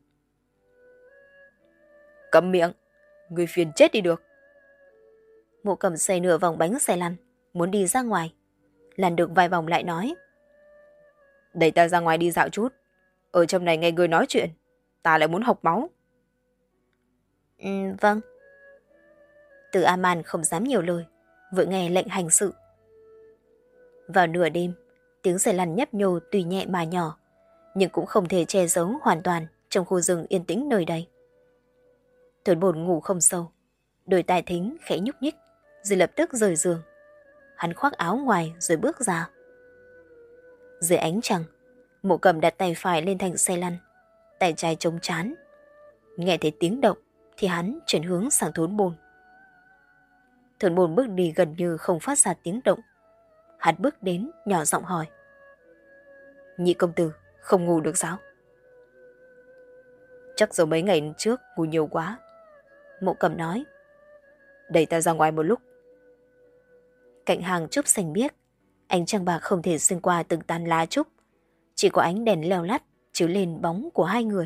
Câm miệng, người phiền chết đi được. Mộ Cầm xoay nửa vòng bánh xe lăn, muốn đi ra ngoài. Lăn được vài vòng lại nói. Đẩy ta ra ngoài đi dạo chút. Ở trong này nghe người nói chuyện, ta lại muốn hộc máu. Ừ, vâng. Từ A-man không dám nhiều lời, vừa nghe lệnh hành sự. Vào nửa đêm, tiếng xe lăn nhấp nhô tuy nhẹ mà nhỏ, nhưng cũng không thể che giấu hoàn toàn trong khu rừng yên tĩnh nơi đây. Thuần bồn ngủ không sâu, đôi tai thính khẽ nhúc nhích, rồi lập tức rời giường. Hắn khoác áo ngoài rồi bước ra. Dưới ánh trăng, Mộ Cầm đặt tay phải lên thành xe lăn, tay trái chống trán. Nghe thấy tiếng động thì hắn chuyển hướng sang thốn bồn. Thốn bồn bước đi gần như không phát ra tiếng động. Hắn bước đến nhỏ giọng hỏi. Nhị công tử không ngủ được sao? Chắc do mấy ngày trước ngủ nhiều quá. Mộ Cầm nói. Đẩy ta ra ngoài một lúc. Cạnh hàng trúc xanh biếc, ánh trăng bạc không thể xuyên qua từng tán lá trúc, chỉ có ánh đèn leo lắt chiếu lên bóng của hai người.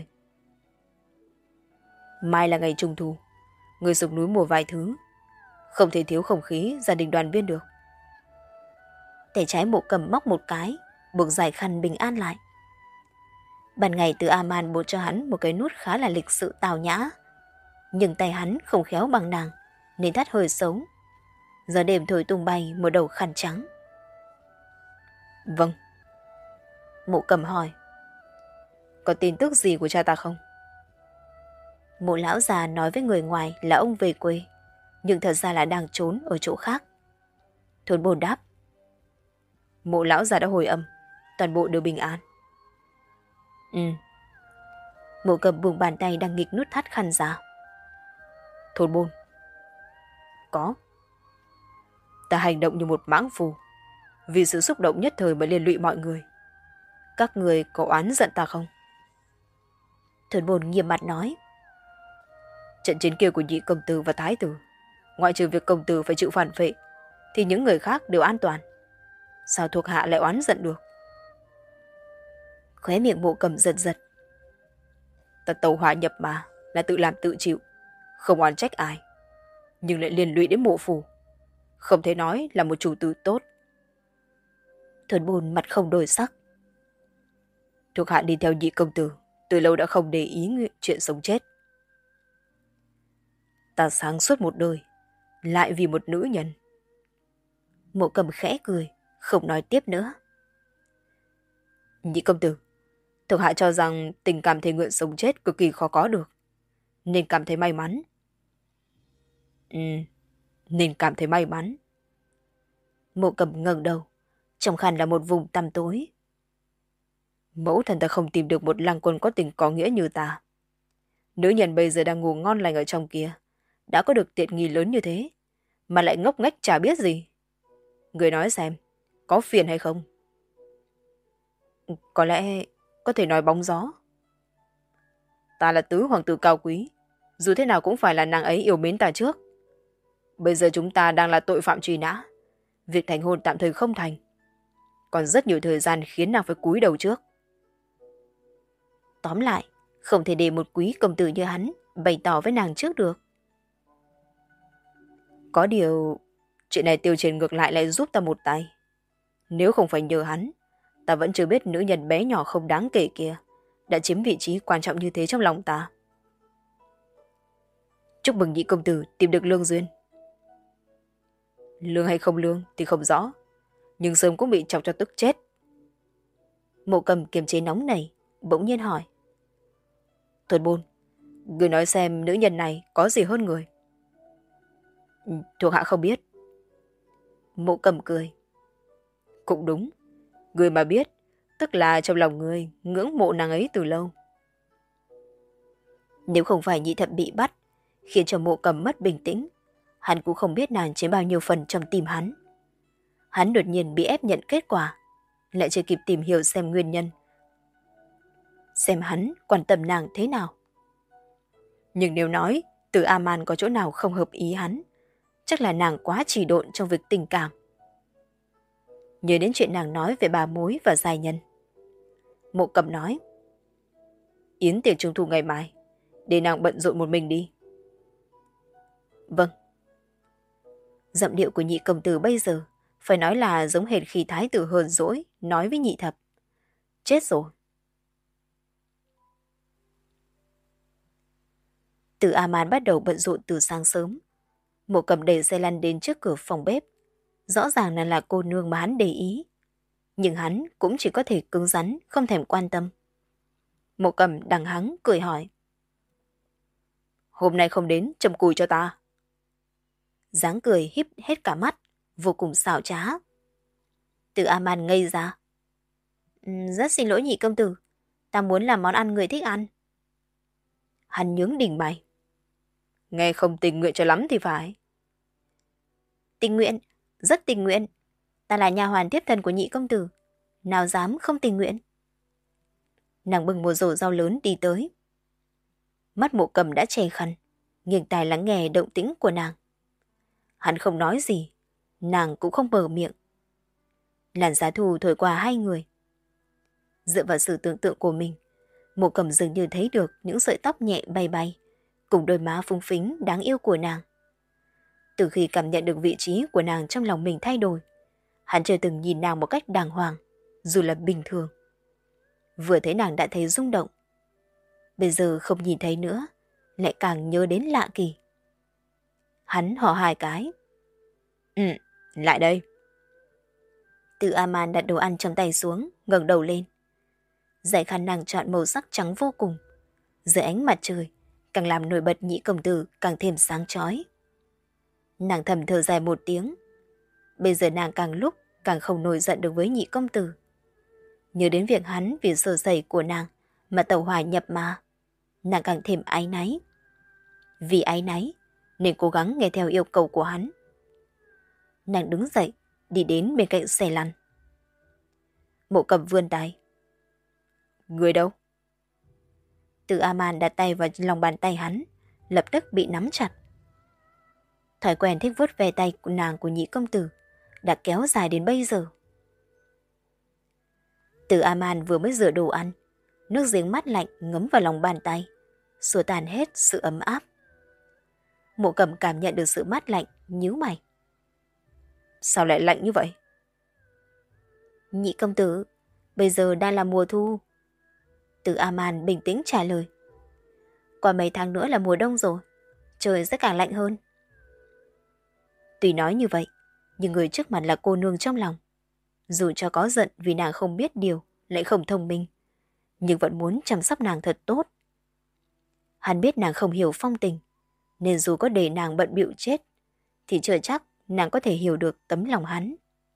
Mai là ngày trung thu, người sụp núi mua vài thứ, không thể thiếu không khí gia đình đoàn viên được. Tay trái Mộ Cầm móc một cái, buộc dài khăn bình an lại. Ban ngày Từ A-man bố cho hắn một cái nút khá là lịch sự tào nhã, nhưng tay hắn không khéo bằng nàng nên thắt hơi xấu. Giờ đêm thổi tung bay một đầu khăn trắng. Vâng. Mộ Cầm hỏi. Có tin tức gì của cha ta không? Mộ lão già nói với người ngoài là ông về quê, nhưng thật ra là đang trốn ở chỗ khác. Thôn bồn đáp. Mộ lão già đã hồi âm, toàn bộ đều bình an. Ừ. Mộ Cầm buông bàn tay đang nghịch nút thắt khăn ra. Thôn Bôn. Có. Ta hành động như một mãng phu, vì sự xúc động nhất thời mà liên lụy mọi người. Các người có oán giận ta không? Thôn Bôn nghiêm mặt nói. Trận chiến kia của nhị công tử và thái tử, ngoại trừ việc công tử phải chịu phản phệ, thì những người khác đều an toàn. Sao thuộc hạ lại oán giận được? Khóe miệng Mộ Cầm giật giật. Ta tàu hỏa nhập mà, là tự làm tự chịu, không oán trách ai, nhưng lại liên lụy đến mộ phủ, không thể nói là một chủ tử tốt. Thôn Bôn mặt không đổi sắc. Thuộc hạ đi theo nhị công tử, từ lâu đã không để ý chuyện sống chết. Ta sáng suốt một đời, lại vì một nữ nhân. Mộ Cầm khẽ cười, không nói tiếp nữa. Nhị công tử, thuộc hạ cho rằng tình cảm thề nguyện sống chết cực kỳ khó có được, nên cảm thấy may mắn. Ừ, nên cảm thấy may mắn. Mộ Cầm ngẩng đầu, trong khăn là một vùng tăm tối. Mẫu thân ta không tìm được một lang quân có tình có nghĩa như ta. Nữ nhân bây giờ đang ngủ ngon lành ở trong kia, đã có được tiện nghi lớn như thế, mà lại ngốc nghếch chả biết gì. Người nói xem, có phiền hay không? Có lẽ có thể nói bóng gió. Ta là tứ hoàng tử cao quý, dù thế nào cũng phải là nàng ấy yêu mến ta trước. Bây giờ chúng ta đang là tội phạm truy nã, việc thành hôn tạm thời không thành. Còn rất nhiều thời gian khiến nàng phải cúi đầu trước. Tóm lại, không thể để một quý công tử như hắn bày tỏ với nàng trước được. Có điều, chuyện này Tiêu Chiến ngược lại lại giúp ta một tay. Nếu không phải nhờ hắn, ta vẫn chưa biết nữ nhân bé nhỏ không đáng kể kia đã chiếm vị trí quan trọng như thế trong lòng ta. Chúc mừng nhị công tử tìm được lương duyên. Lương hay không lương thì không rõ, nhưng sớm cũng bị chọc cho tức chết. Mộ Cầm kiềm chế nóng nảy, bỗng nhiên hỏi. Thôn Bôn, người nói xem nữ nhân này có gì hơn người? Thuộc hạ không biết. Mộ Cầm cười. Cũng đúng, người mà biết, tức là trong lòng người ngưỡng mộ nàng ấy từ lâu. Nếu không phải nhị thập bị bắt, khiến cho Mộ Cầm mất bình tĩnh, hắn cũng không biết nàng chiếm bao nhiêu phần trong tim hắn. Hắn đột nhiên bị ép nhận kết quả, lại chưa kịp tìm hiểu xem nguyên nhân. Xem hắn quan tâm nàng thế nào. Nhưng nếu nói từ A-man có chỗ nào không hợp ý hắn, chắc là nàng quá trì độn trong việc tình cảm. Nhớ đến chuyện nàng nói về bà mối và giai nhân, Mộ Cầm nói. Yến tiệc trung thu ngày mai, để nàng bận rộn một mình đi. Vâng. Giọng điệu của nhị công tử bây giờ phải nói là giống hệt khi thái tử hờn dỗi nói với nhị thập. Chết rồi. Từ A-man bắt đầu bận rộn từ sáng sớm. Mộ Cầm đẩy xe lăn đến trước cửa phòng bếp. Rõ ràng là là cô nương mà hắn để ý. Nhưng hắn cũng chỉ có thể cứng rắn, không thèm quan tâm. Mộ Cầm đằng hắng cười hỏi. Hôm nay không đến châm cùi cho ta. Dáng cười híp hết cả mắt, vô cùng xảo trá. Từ A-man ngây ra. Rất xin lỗi nhị công tử, ta muốn làm món ăn người thích ăn. Hắn nhướng đỉnh mày. Nghe không tình nguyện cho lắm thì phải. Tình nguyện, rất tình nguyện. Ta là nha hoàn tiếp thân của nhị công tử, nào dám không tình nguyện. Nàng bưng một rổ rau lớn đi tới. Mắt Mộ Cầm đã che khăn, nghiêng tai lắng nghe động tĩnh của nàng. Hắn không nói gì, nàng cũng không mở miệng. Làn giá thu thổi qua hai người. Dựa vào sự tưởng tượng của mình, Mộ Cầm dường như thấy được những sợi tóc nhẹ bay bay, cùng đôi má phúng phính đáng yêu của nàng. Từ khi cảm nhận được vị trí của nàng trong lòng mình thay đổi, hắn chưa từng nhìn nàng một cách đàng hoàng, dù là bình thường. Vừa thấy nàng đã thấy rung động. Bây giờ không nhìn thấy nữa, lại càng nhớ đến lạ kỳ. Hắn hò hai cái. Ừ, lại đây. Từ A-man đặt đồ ăn trong tay xuống, ngẩng đầu lên. Dải khăn nàng chọn màu sắc trắng vô cùng. Dưới ánh mặt trời, càng làm nổi bật nhị công tử càng thêm sáng chói. Nàng thầm thở dài một tiếng. Bây giờ nàng càng lúc càng không nổi giận được với nhị công tử. Nhớ đến việc hắn vì sơ sẩy của nàng mà tàu hỏa nhập ma. nàng càng thêm áy náy. Vì áy náy nên cố gắng nghe theo yêu cầu của hắn. Nàng đứng dậy, đi đến bên cạnh xe lăn. Mộ Cầm vươn tay. Người đâu? Từ A-man đặt tay vào lòng bàn tay hắn, lập tức bị nắm chặt. Thói quen thích vuốt ve tay của nàng của nhị công tử đã kéo dài đến bây giờ. Từ A-man vừa mới rửa đồ ăn, nước giếng mát lạnh ngấm vào lòng bàn tay, xua tan hết sự ấm áp. Mộ Cầm cảm nhận được sự mát lạnh, nhíu mày. Sao lại lạnh như vậy? Nhị công tử, bây giờ đang là mùa thu. Từ A-man bình tĩnh trả lời. Qua mấy tháng nữa là mùa đông rồi, trời sẽ càng lạnh hơn. Tuy nói như vậy, nhưng người trước mặt là cô nương trong lòng. Dù cho có giận vì nàng không biết điều, lại không thông minh, nhưng vẫn muốn chăm sóc nàng thật tốt. Hắn biết nàng không hiểu phong tình, nên dù có để nàng bận bịu chết, thì chưa chắc nàng có thể hiểu được tấm lòng hắn.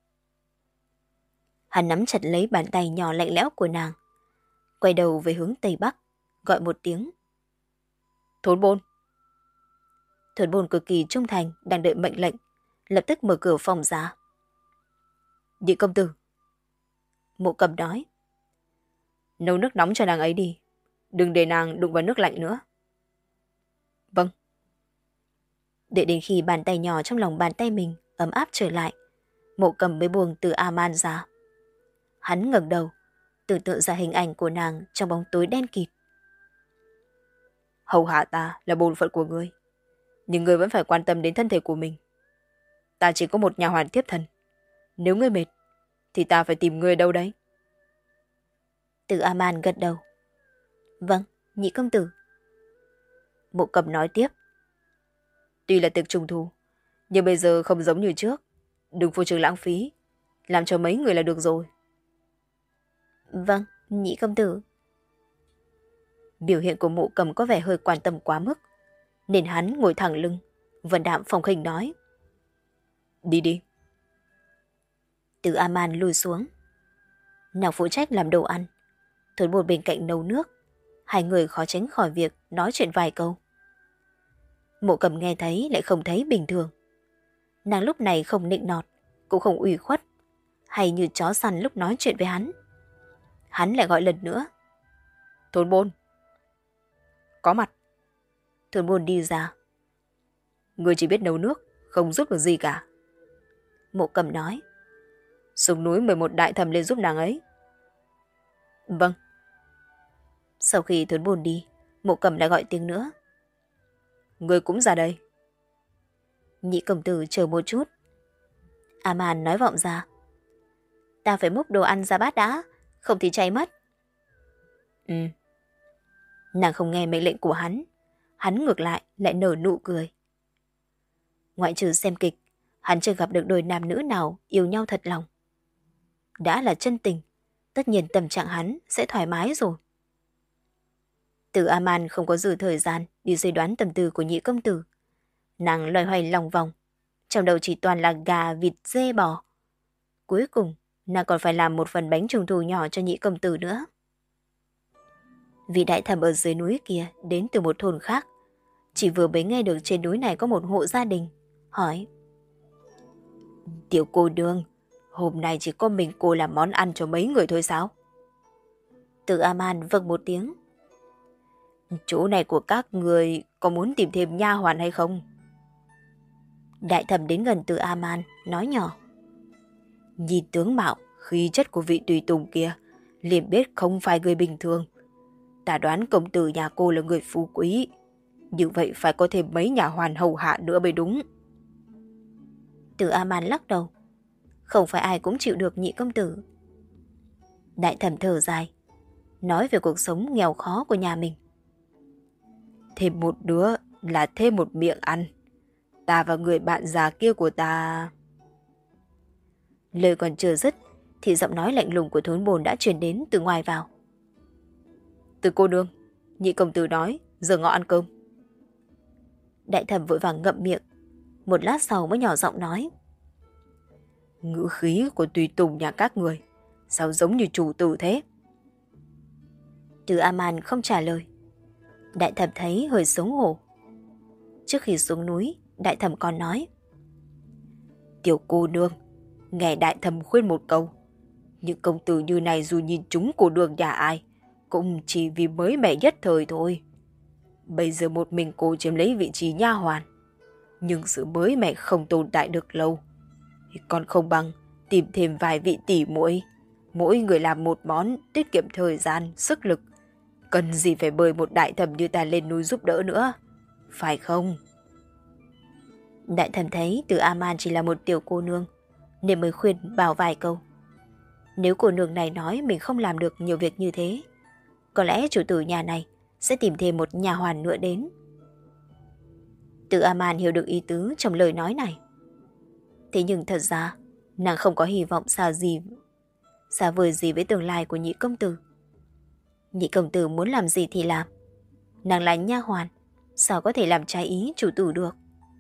Hắn nắm chặt lấy bàn tay nhỏ lạnh lẽo của nàng, quay đầu về hướng Tây Bắc, gọi một tiếng. Thốn Bôn. Thốn Bôn cực kỳ trung thành, đang đợi mệnh lệnh, lập tức mở cửa phòng ra. Nhị công tử. Mộ Cầm nói. Nấu nước nóng cho nàng ấy đi, đừng để nàng đụng vào nước lạnh nữa. Vâng. Đợi đến khi bàn tay nhỏ trong lòng bàn tay mình ấm áp trở lại, Mộ Cầm mới buông Từ A-man ra. Hắn ngẩng đầu, tưởng tượng ra hình ảnh của nàng trong bóng tối đen kịt. Hầu hạ ta là bổn phận của ngươi, nhưng ngươi vẫn phải quan tâm đến thân thể của mình. Ta chỉ có một nha hoàn tiếp thân. Nếu ngươi mệt, thì ta phải tìm ngươi đâu đấy? Từ A-man gật đầu. Vâng, nhị công tử. Mộ Cầm nói tiếp. Tuy là tiệc trung thu, nhưng bây giờ không giống như trước. Đừng phô trương lãng phí, làm cho mấy người là được rồi. Vâng, nhị công tử. Biểu hiện của Mộ Cầm có vẻ hơi quan tâm quá mức, nên hắn ngồi thẳng lưng, vân đạm phong khinh nói. Đi đi. Từ A-man lùi xuống. Nàng phụ trách làm đồ ăn, Thốn Bôn bên cạnh nấu nước. Hai người khó tránh khỏi việc nói chuyện vài câu. Mộ Cầm nghe thấy lại không thấy bình thường. Nàng lúc này không nịnh nọt, cũng không ủy khuất, hay như chó săn lúc nói chuyện với hắn. Hắn lại gọi lần nữa. Thốn Bôn. Có mặt. Thốn Bôn đi ra. Người chỉ biết nấu nước, không giúp được gì cả. Mộ Cầm nói. Xuống núi mời một đại thẩm lên giúp nàng ấy. Vâng. Sau khi Thốn Bôn đi, Mộ Cầm lại gọi tiếng nữa. Người cũng ra đây. Nhị công tử chờ một chút. A-man nói vọng ra. Ta phải múc đồ ăn ra bát đã, không thì cháy mất. Ừ. Nàng không nghe mệnh lệnh của hắn, hắn ngược lại lại nở nụ cười. Ngoại trừ xem kịch, hắn chưa gặp được đôi nam nữ nào yêu nhau thật lòng. Đã là chân tình, tất nhiên tâm trạng hắn sẽ thoải mái rồi. Từ A-man không có dư thời gian đi suy đoán tâm tư của nhị công tử. Nàng loay hoay lòng vòng, trong đầu chỉ toàn là gà, vịt, dê, bò. Cuối cùng, nàng còn phải làm một phần bánh trung thu nhỏ cho nhị công tử nữa. Vị đại thẩm ở dưới núi kia đến từ một thôn khác, chỉ vừa mới nghe được trên núi này có một hộ gia đình, hỏi. Tiểu cô nương, hôm nay chỉ có mình cô làm món ăn cho mấy người thôi sao? Từ A-man vâng một tiếng. Chỗ này của các người có muốn tìm thêm nha hoàn hay không? Đại thẩm đến gần Từ A-man, nói nhỏ. Nhìn tướng mạo, khí chất của vị tùy tùng kia, liền biết không phải người bình thường. Ta đoán công tử nhà cô là người phú quý. Như vậy phải có thêm mấy nhà hoàn hầu hạ nữa mới đúng. Từ A-man lắc đầu. Không phải ai cũng chịu được nhị công tử. Đại thẩm thở dài, nói về cuộc sống nghèo khó của nhà mình. Thêm một đứa là thêm một miệng ăn. Ta và người bạn già kia của ta... Lời còn chưa dứt thì giọng nói lạnh lùng của Thốn Bôn đã truyền đến từ ngoài vào. Từ cô nương, nhị công tử nói giờ ngọ ăn cơm. Đại thẩm vội vàng ngậm miệng, một lát sau mới nhỏ giọng nói. Ngữ khí của tùy tùng nhà các người sao giống như chủ tử thế? Từ A-man không trả lời. Đại thẩm thấy hơi xấu hổ. Trước khi xuống núi, đại thẩm còn nói: Tiểu cô nương, nghe đại thẩm khuyên một câu. Những công tử như này dù nhìn chúng cô nương nhà ai, cũng chỉ vì mới mẻ nhất thời thôi. Bây giờ một mình cô chiếm lấy vị trí nha hoàn, nhưng sự mới mẻ không tồn tại được lâu. Còn không bằng tìm thêm vài vị tỷ muội, mỗi người làm một món, tiết kiệm thời gian, sức lực. Cần gì phải bơi một đại thẩm như ta lên núi giúp đỡ nữa, phải không? Đại thẩm thấy Từ A-man chỉ là một tiểu cô nương, nên mới khuyên bảo vài câu. Nếu cô nương này nói mình không làm được nhiều việc như thế, có lẽ chủ tử nhà này sẽ tìm thêm một nhà hoàn nữa đến. Từ A-man hiểu được ý tứ trong lời nói này. Thế nhưng thật ra, nàng không có hy vọng xa gì, xa vời gì với tương lai của nhị công tử. Nhị công tử muốn làm gì thì làm. Nàng là nha hoàn, sao có thể làm trái ý chủ tử được.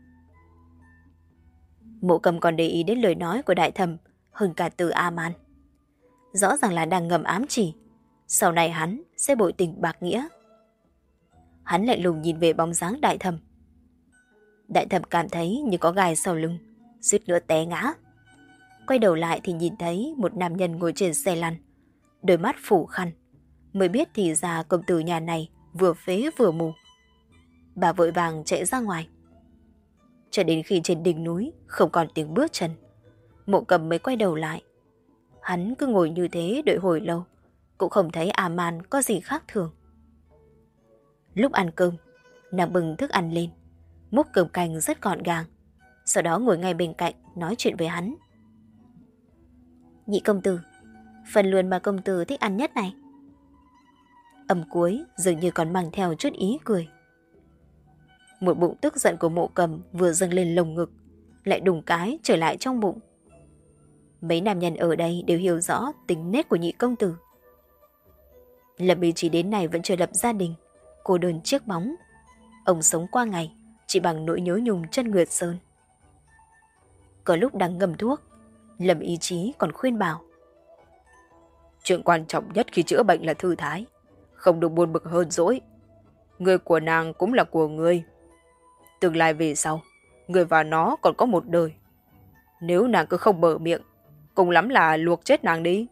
Mộ Cầm còn để ý đến lời nói của đại thẩm hơn cả Từ A-man. Rõ ràng là đang ngầm ám chỉ sau này hắn sẽ bội tình bạc nghĩa. Hắn lại lùng nhìn về bóng dáng đại thẩm. Đại thẩm cảm thấy như có gai sau lưng, suýt nữa té ngã. Quay đầu lại thì nhìn thấy một nam nhân ngồi trên xe lăn, đôi mắt phủ khăn, mới biết thì ra công tử nhà này vừa phế vừa mù. Bà vội vàng chạy ra ngoài. Cho đến khi trên đỉnh núi không còn tiếng bước chân, Mộ Cầm mới quay đầu lại. Hắn cứ ngồi như thế đợi hồi lâu, cũng không thấy A-man có gì khác thường. Lúc ăn cơm, nàng bưng thức ăn lên, múc cơm canh rất gọn gàng, sau đó ngồi ngay bên cạnh nói chuyện với hắn. Nhị công tử, phần lươn mà công tử thích ăn nhất này. Âm cuối dường như còn mang theo chút ý cười. Một bụng tức giận của Mộ Cầm vừa dâng lên lồng ngực, lại đùng cái trở lại trong bụng. Mấy nam nhân ở đây đều hiểu rõ tính nết của nhị công tử. Lâm Ý Chí đến này vẫn chưa lập gia đình, cô đơn chiếc bóng. Ông sống qua ngày chỉ bằng nỗi nhớ nhung chân Nguyệt Sơn. Có lúc đang ngâm thuốc, Lâm Ý Chí còn khuyên bảo: Chuyện quan trọng nhất khi chữa bệnh là thư thái, không được buồn bực hơn dỗi. Người của nàng cũng là của ngươi. Tương lai về sau, người và nó còn có một đời. Nếu nàng cứ không mở miệng, cùng lắm là luộc chết nàng đi.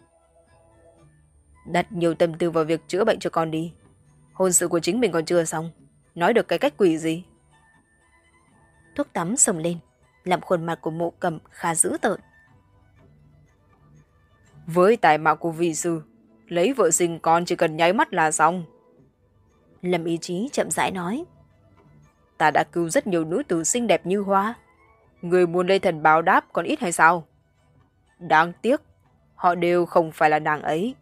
Đặt nhiều tâm tư vào việc chữa bệnh cho con đi. Hôn sự của chính mình còn chưa xong, nói được cái cách quỷ gì. Thuốc tắm sồng lên, làm khuôn mặt của Mộ Cầm khá dữ tợn. Với tài mạo của vị sư, lấy vợ sinh con chỉ cần nháy mắt là xong. Lâm Ý Chí chậm rãi nói: Ta đã cứu rất nhiều nữ tử xinh đẹp như hoa. Người muốn lấy thần báo đáp còn ít hay sao? Đáng tiếc, họ đều không phải là nàng ấy.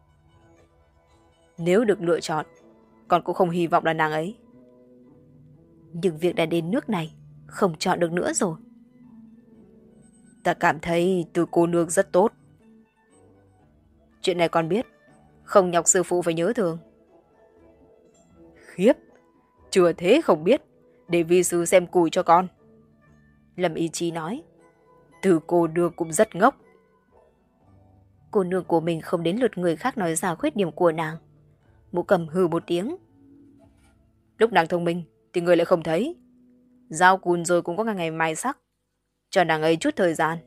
Nếu được lựa chọn, con cũng không hy vọng là nàng ấy. Nhưng việc đã đến nước này, không chọn được nữa rồi. Ta cảm thấy Từ cô nương rất tốt. Chuyện này con biết, không nhọc sư phụ phải nhớ thương. Khiếp, chưa thế không biết, để vi sư xem cùi cho con. Lâm Ý Chí nói: Từ cô nương cũng rất ngốc. Cô nương của mình không đến lượt người khác nói ra khuyết điểm của nàng. Mộ Cầm hừ một tiếng. Lúc nàng thông minh thì người lại không thấy. Giao cùn rồi cũng có ngày ngày mai sắc. Cho nàng ấy chút thời gian.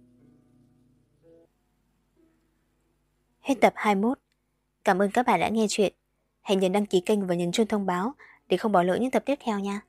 Hết tập hai mươi mốt. Cảm ơn các bạn đã nghe chuyện. Hãy nhấn đăng ký kênh và nhấn chuông thông báo để không bỏ lỡ những tập tiếp theo nha.